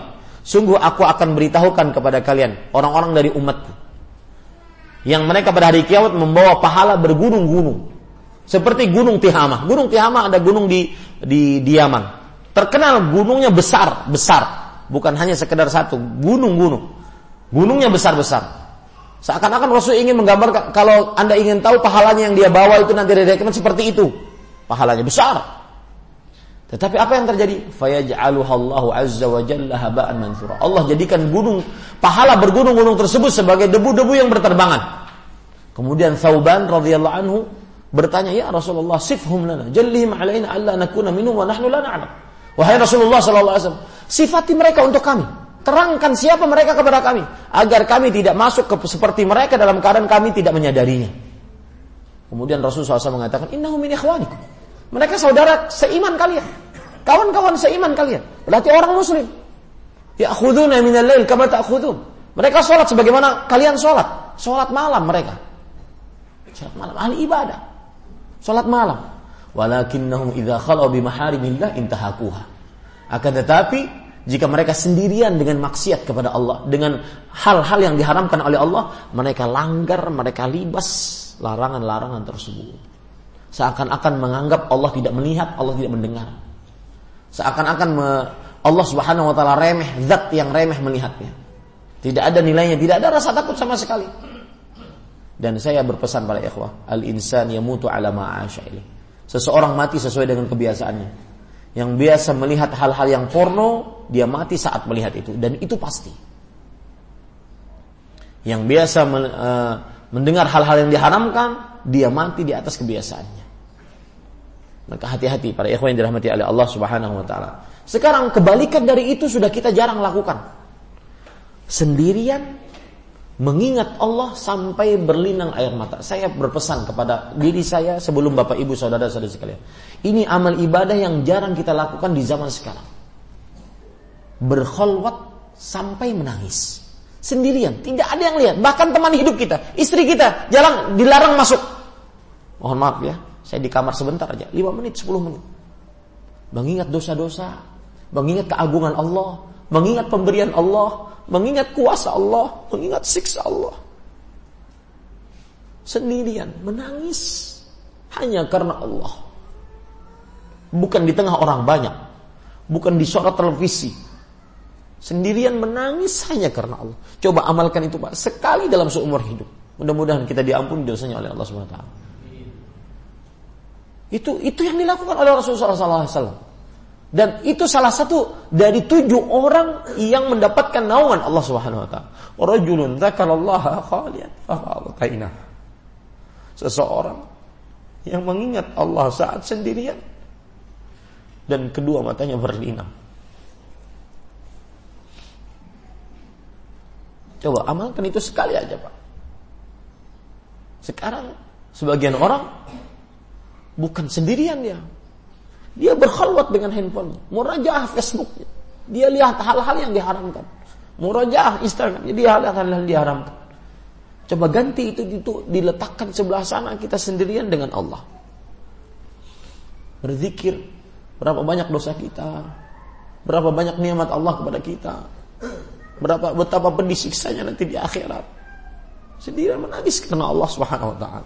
Sungguh aku akan beritahukan kepada kalian orang-orang dari umatku yang mereka pada hari kiamat membawa pahala bergunung-gunung. Seperti Gunung Tihama. Gunung Tihama ada gunung di Yaman. Terkenal gunungnya besar. Bukan hanya sekedar satu, gunung-gunung. Gunungnya besar-besar. Seakan-akan Rasul ingin menggambarkan, kalau Anda ingin tahu pahalanya yang dia bawa itu nanti dari kiamat seperti itu. Pahalanya besar. Tetapi apa yang terjadi? Fayaj'aluhallahu azza wa jalla haba'an mansura. Allah jadikan pahala bergunung-gunung tersebut sebagai debu-debu yang berterbangan. Kemudian Thauban radhiyallahu anhu bertanya, "Ya Rasulullah, sifhum lana, jallihim alaina alla nakuna minhum wa nahnu la na'lam." Wahai Rasulullah sallallahu alaihi wasallam, sifati mereka untuk kami. Terangkan siapa mereka kepada kami agar kami tidak masuk seperti mereka dalam keadaan kami tidak menyadarinya. Kemudian Rasulullah SAW mengatakan, "Innahum min ikhwanikum." Mereka saudara seiman kalian, kawan-kawan seiman kalian. Berarti orang muslim. Ya'khuduna minal lail kama ta'khudun. Mereka salat sebagaimana kalian salat. Salat malam mereka. Salat malam, ahli ibadah. Salat malam. Walakinnahum idza khalu bi maharimillah intahakuha. Akan tetapi jika mereka sendirian dengan maksiat kepada Allah, dengan hal-hal yang diharamkan oleh Allah, mereka langgar, mereka libas larangan-larangan tersebut. Seakan-akan menganggap Allah tidak melihat, Allah tidak mendengar. Seakan-akan Allah Subhanahu wa taala remeh, zat yang remeh melihatnya. Tidak ada nilainya, tidak ada rasa takut sama sekali. Dan saya berpesan pada ikhwah, al-insan yamutu ala ma 'asha ilaih. Seseorang mati sesuai dengan kebiasaannya. Yang biasa melihat hal-hal yang porno, dia mati saat melihat itu, dan itu pasti. Yang biasa mendengar hal-hal yang diharamkan, dia mati di atas kebiasaannya. Maka hati-hati para ikhwan yang dirahmati oleh Allah Subhanahu wa taala. Sekarang kebalikan dari itu sudah kita jarang lakukan. Sendirian mengingat Allah sampai berlinang air mata. Saya berpesan kepada diri saya sebelum Bapak Ibu saudara-saudara sekalian. Ini amal ibadah yang jarang kita lakukan di zaman sekarang. Berkholwat sampai menangis. Sendirian, tidak ada yang lihat. Bahkan teman hidup kita, istri kita, dilarang masuk. Mohon maaf ya, saya di kamar sebentar aja, 5 menit, 10 menit. Mengingat dosa-dosa, mengingat keagungan Allah, mengingat pemberian Allah, mengingat kuasa Allah, mengingat siksa Allah. Sendirian, menangis hanya karena Allah. Bukan di tengah orang banyak, bukan di sorot televisi. Sendirian menangis hanya karena Allah. Coba amalkan itu Pak, sekali dalam seumur hidup. Mudah-mudahan kita diampuni dosanya oleh Allah SWT. Itu yang dilakukan oleh Rasulullah SAW. Dan itu salah satu dari 7 orang yang mendapatkan naungan Allah SWT. Rajulun dzakarallaha khaliyan fafa'alqaina. Seseorang yang mengingat Allah saat sendirian dan kedua matanya berlinang. Coba amalkan itu sekali aja Pak. Sekarang sebagian orang bukan sendirian dia. Dia berkhalwat dengan handphone, murajaah Facebooknya. Dia lihat hal-hal yang diharamkan. Murajaah Instagram, dia lihat hal-hal yang diharamkan. Coba ganti itu diletakkan sebelah sana, kita sendirian dengan Allah. Berzikir, berapa banyak dosa kita, berapa banyak nikmat Allah kepada kita. Betapa pedih siksanya nanti di akhirat. Sendirian menangis karena Allah Subhanahu wa taala.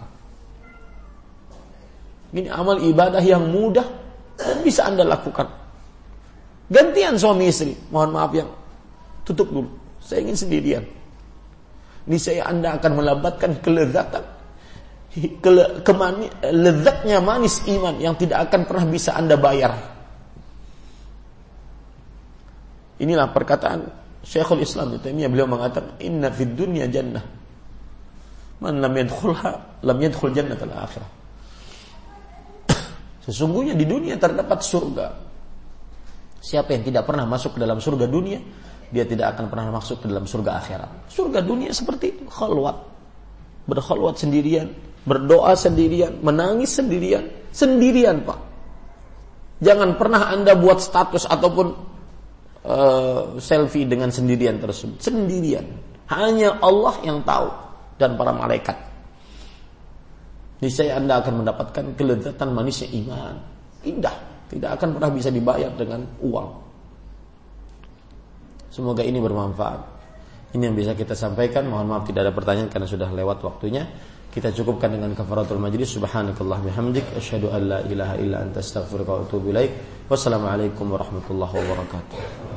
Ini amal ibadah yang mudah dan bisa Anda lakukan. Gantian suami istri, mohon maaf yang tutup dulu. Saya ingin sendirian. Niscaya Anda akan mendapatkan kelezatan, lezatnya manis iman yang tidak akan pernah bisa Anda bayar. Inilah perkataan Syekhul Islam Ibnu Taimiyah, beliau mengatakan inna fid dunya jannah man lam yadkhulha lam yadkhul jannatal akhirah. Sesungguhnya di dunia terdapat surga. Siapa yang tidak pernah masuk ke dalam surga dunia, dia tidak akan pernah masuk ke dalam surga akhirat. Surga dunia seperti itu, khalwat. Berkhalwat sendirian, berdoa sendirian, menangis sendirian Pak. Jangan pernah Anda buat status ataupun selfie dengan sendirian tersebut. Sendirian. Hanya Allah yang tahu dan para malaikat. Niscaya Anda akan mendapatkan kelezatan manisnya iman. Indah. Tidak akan pernah bisa dibayar dengan uang. Semoga ini bermanfaat. Ini yang bisa kita sampaikan. Mohon maaf tidak ada pertanyaan karena sudah lewat waktunya. Kita cukupkan dengan kafaratul majlis. Subhanakallah bihamdik asyhadu an la ilaha illa anta astaghfiruka wa atubu ilaik. Wassalamualaikum warahmatullahi wabarakatuh.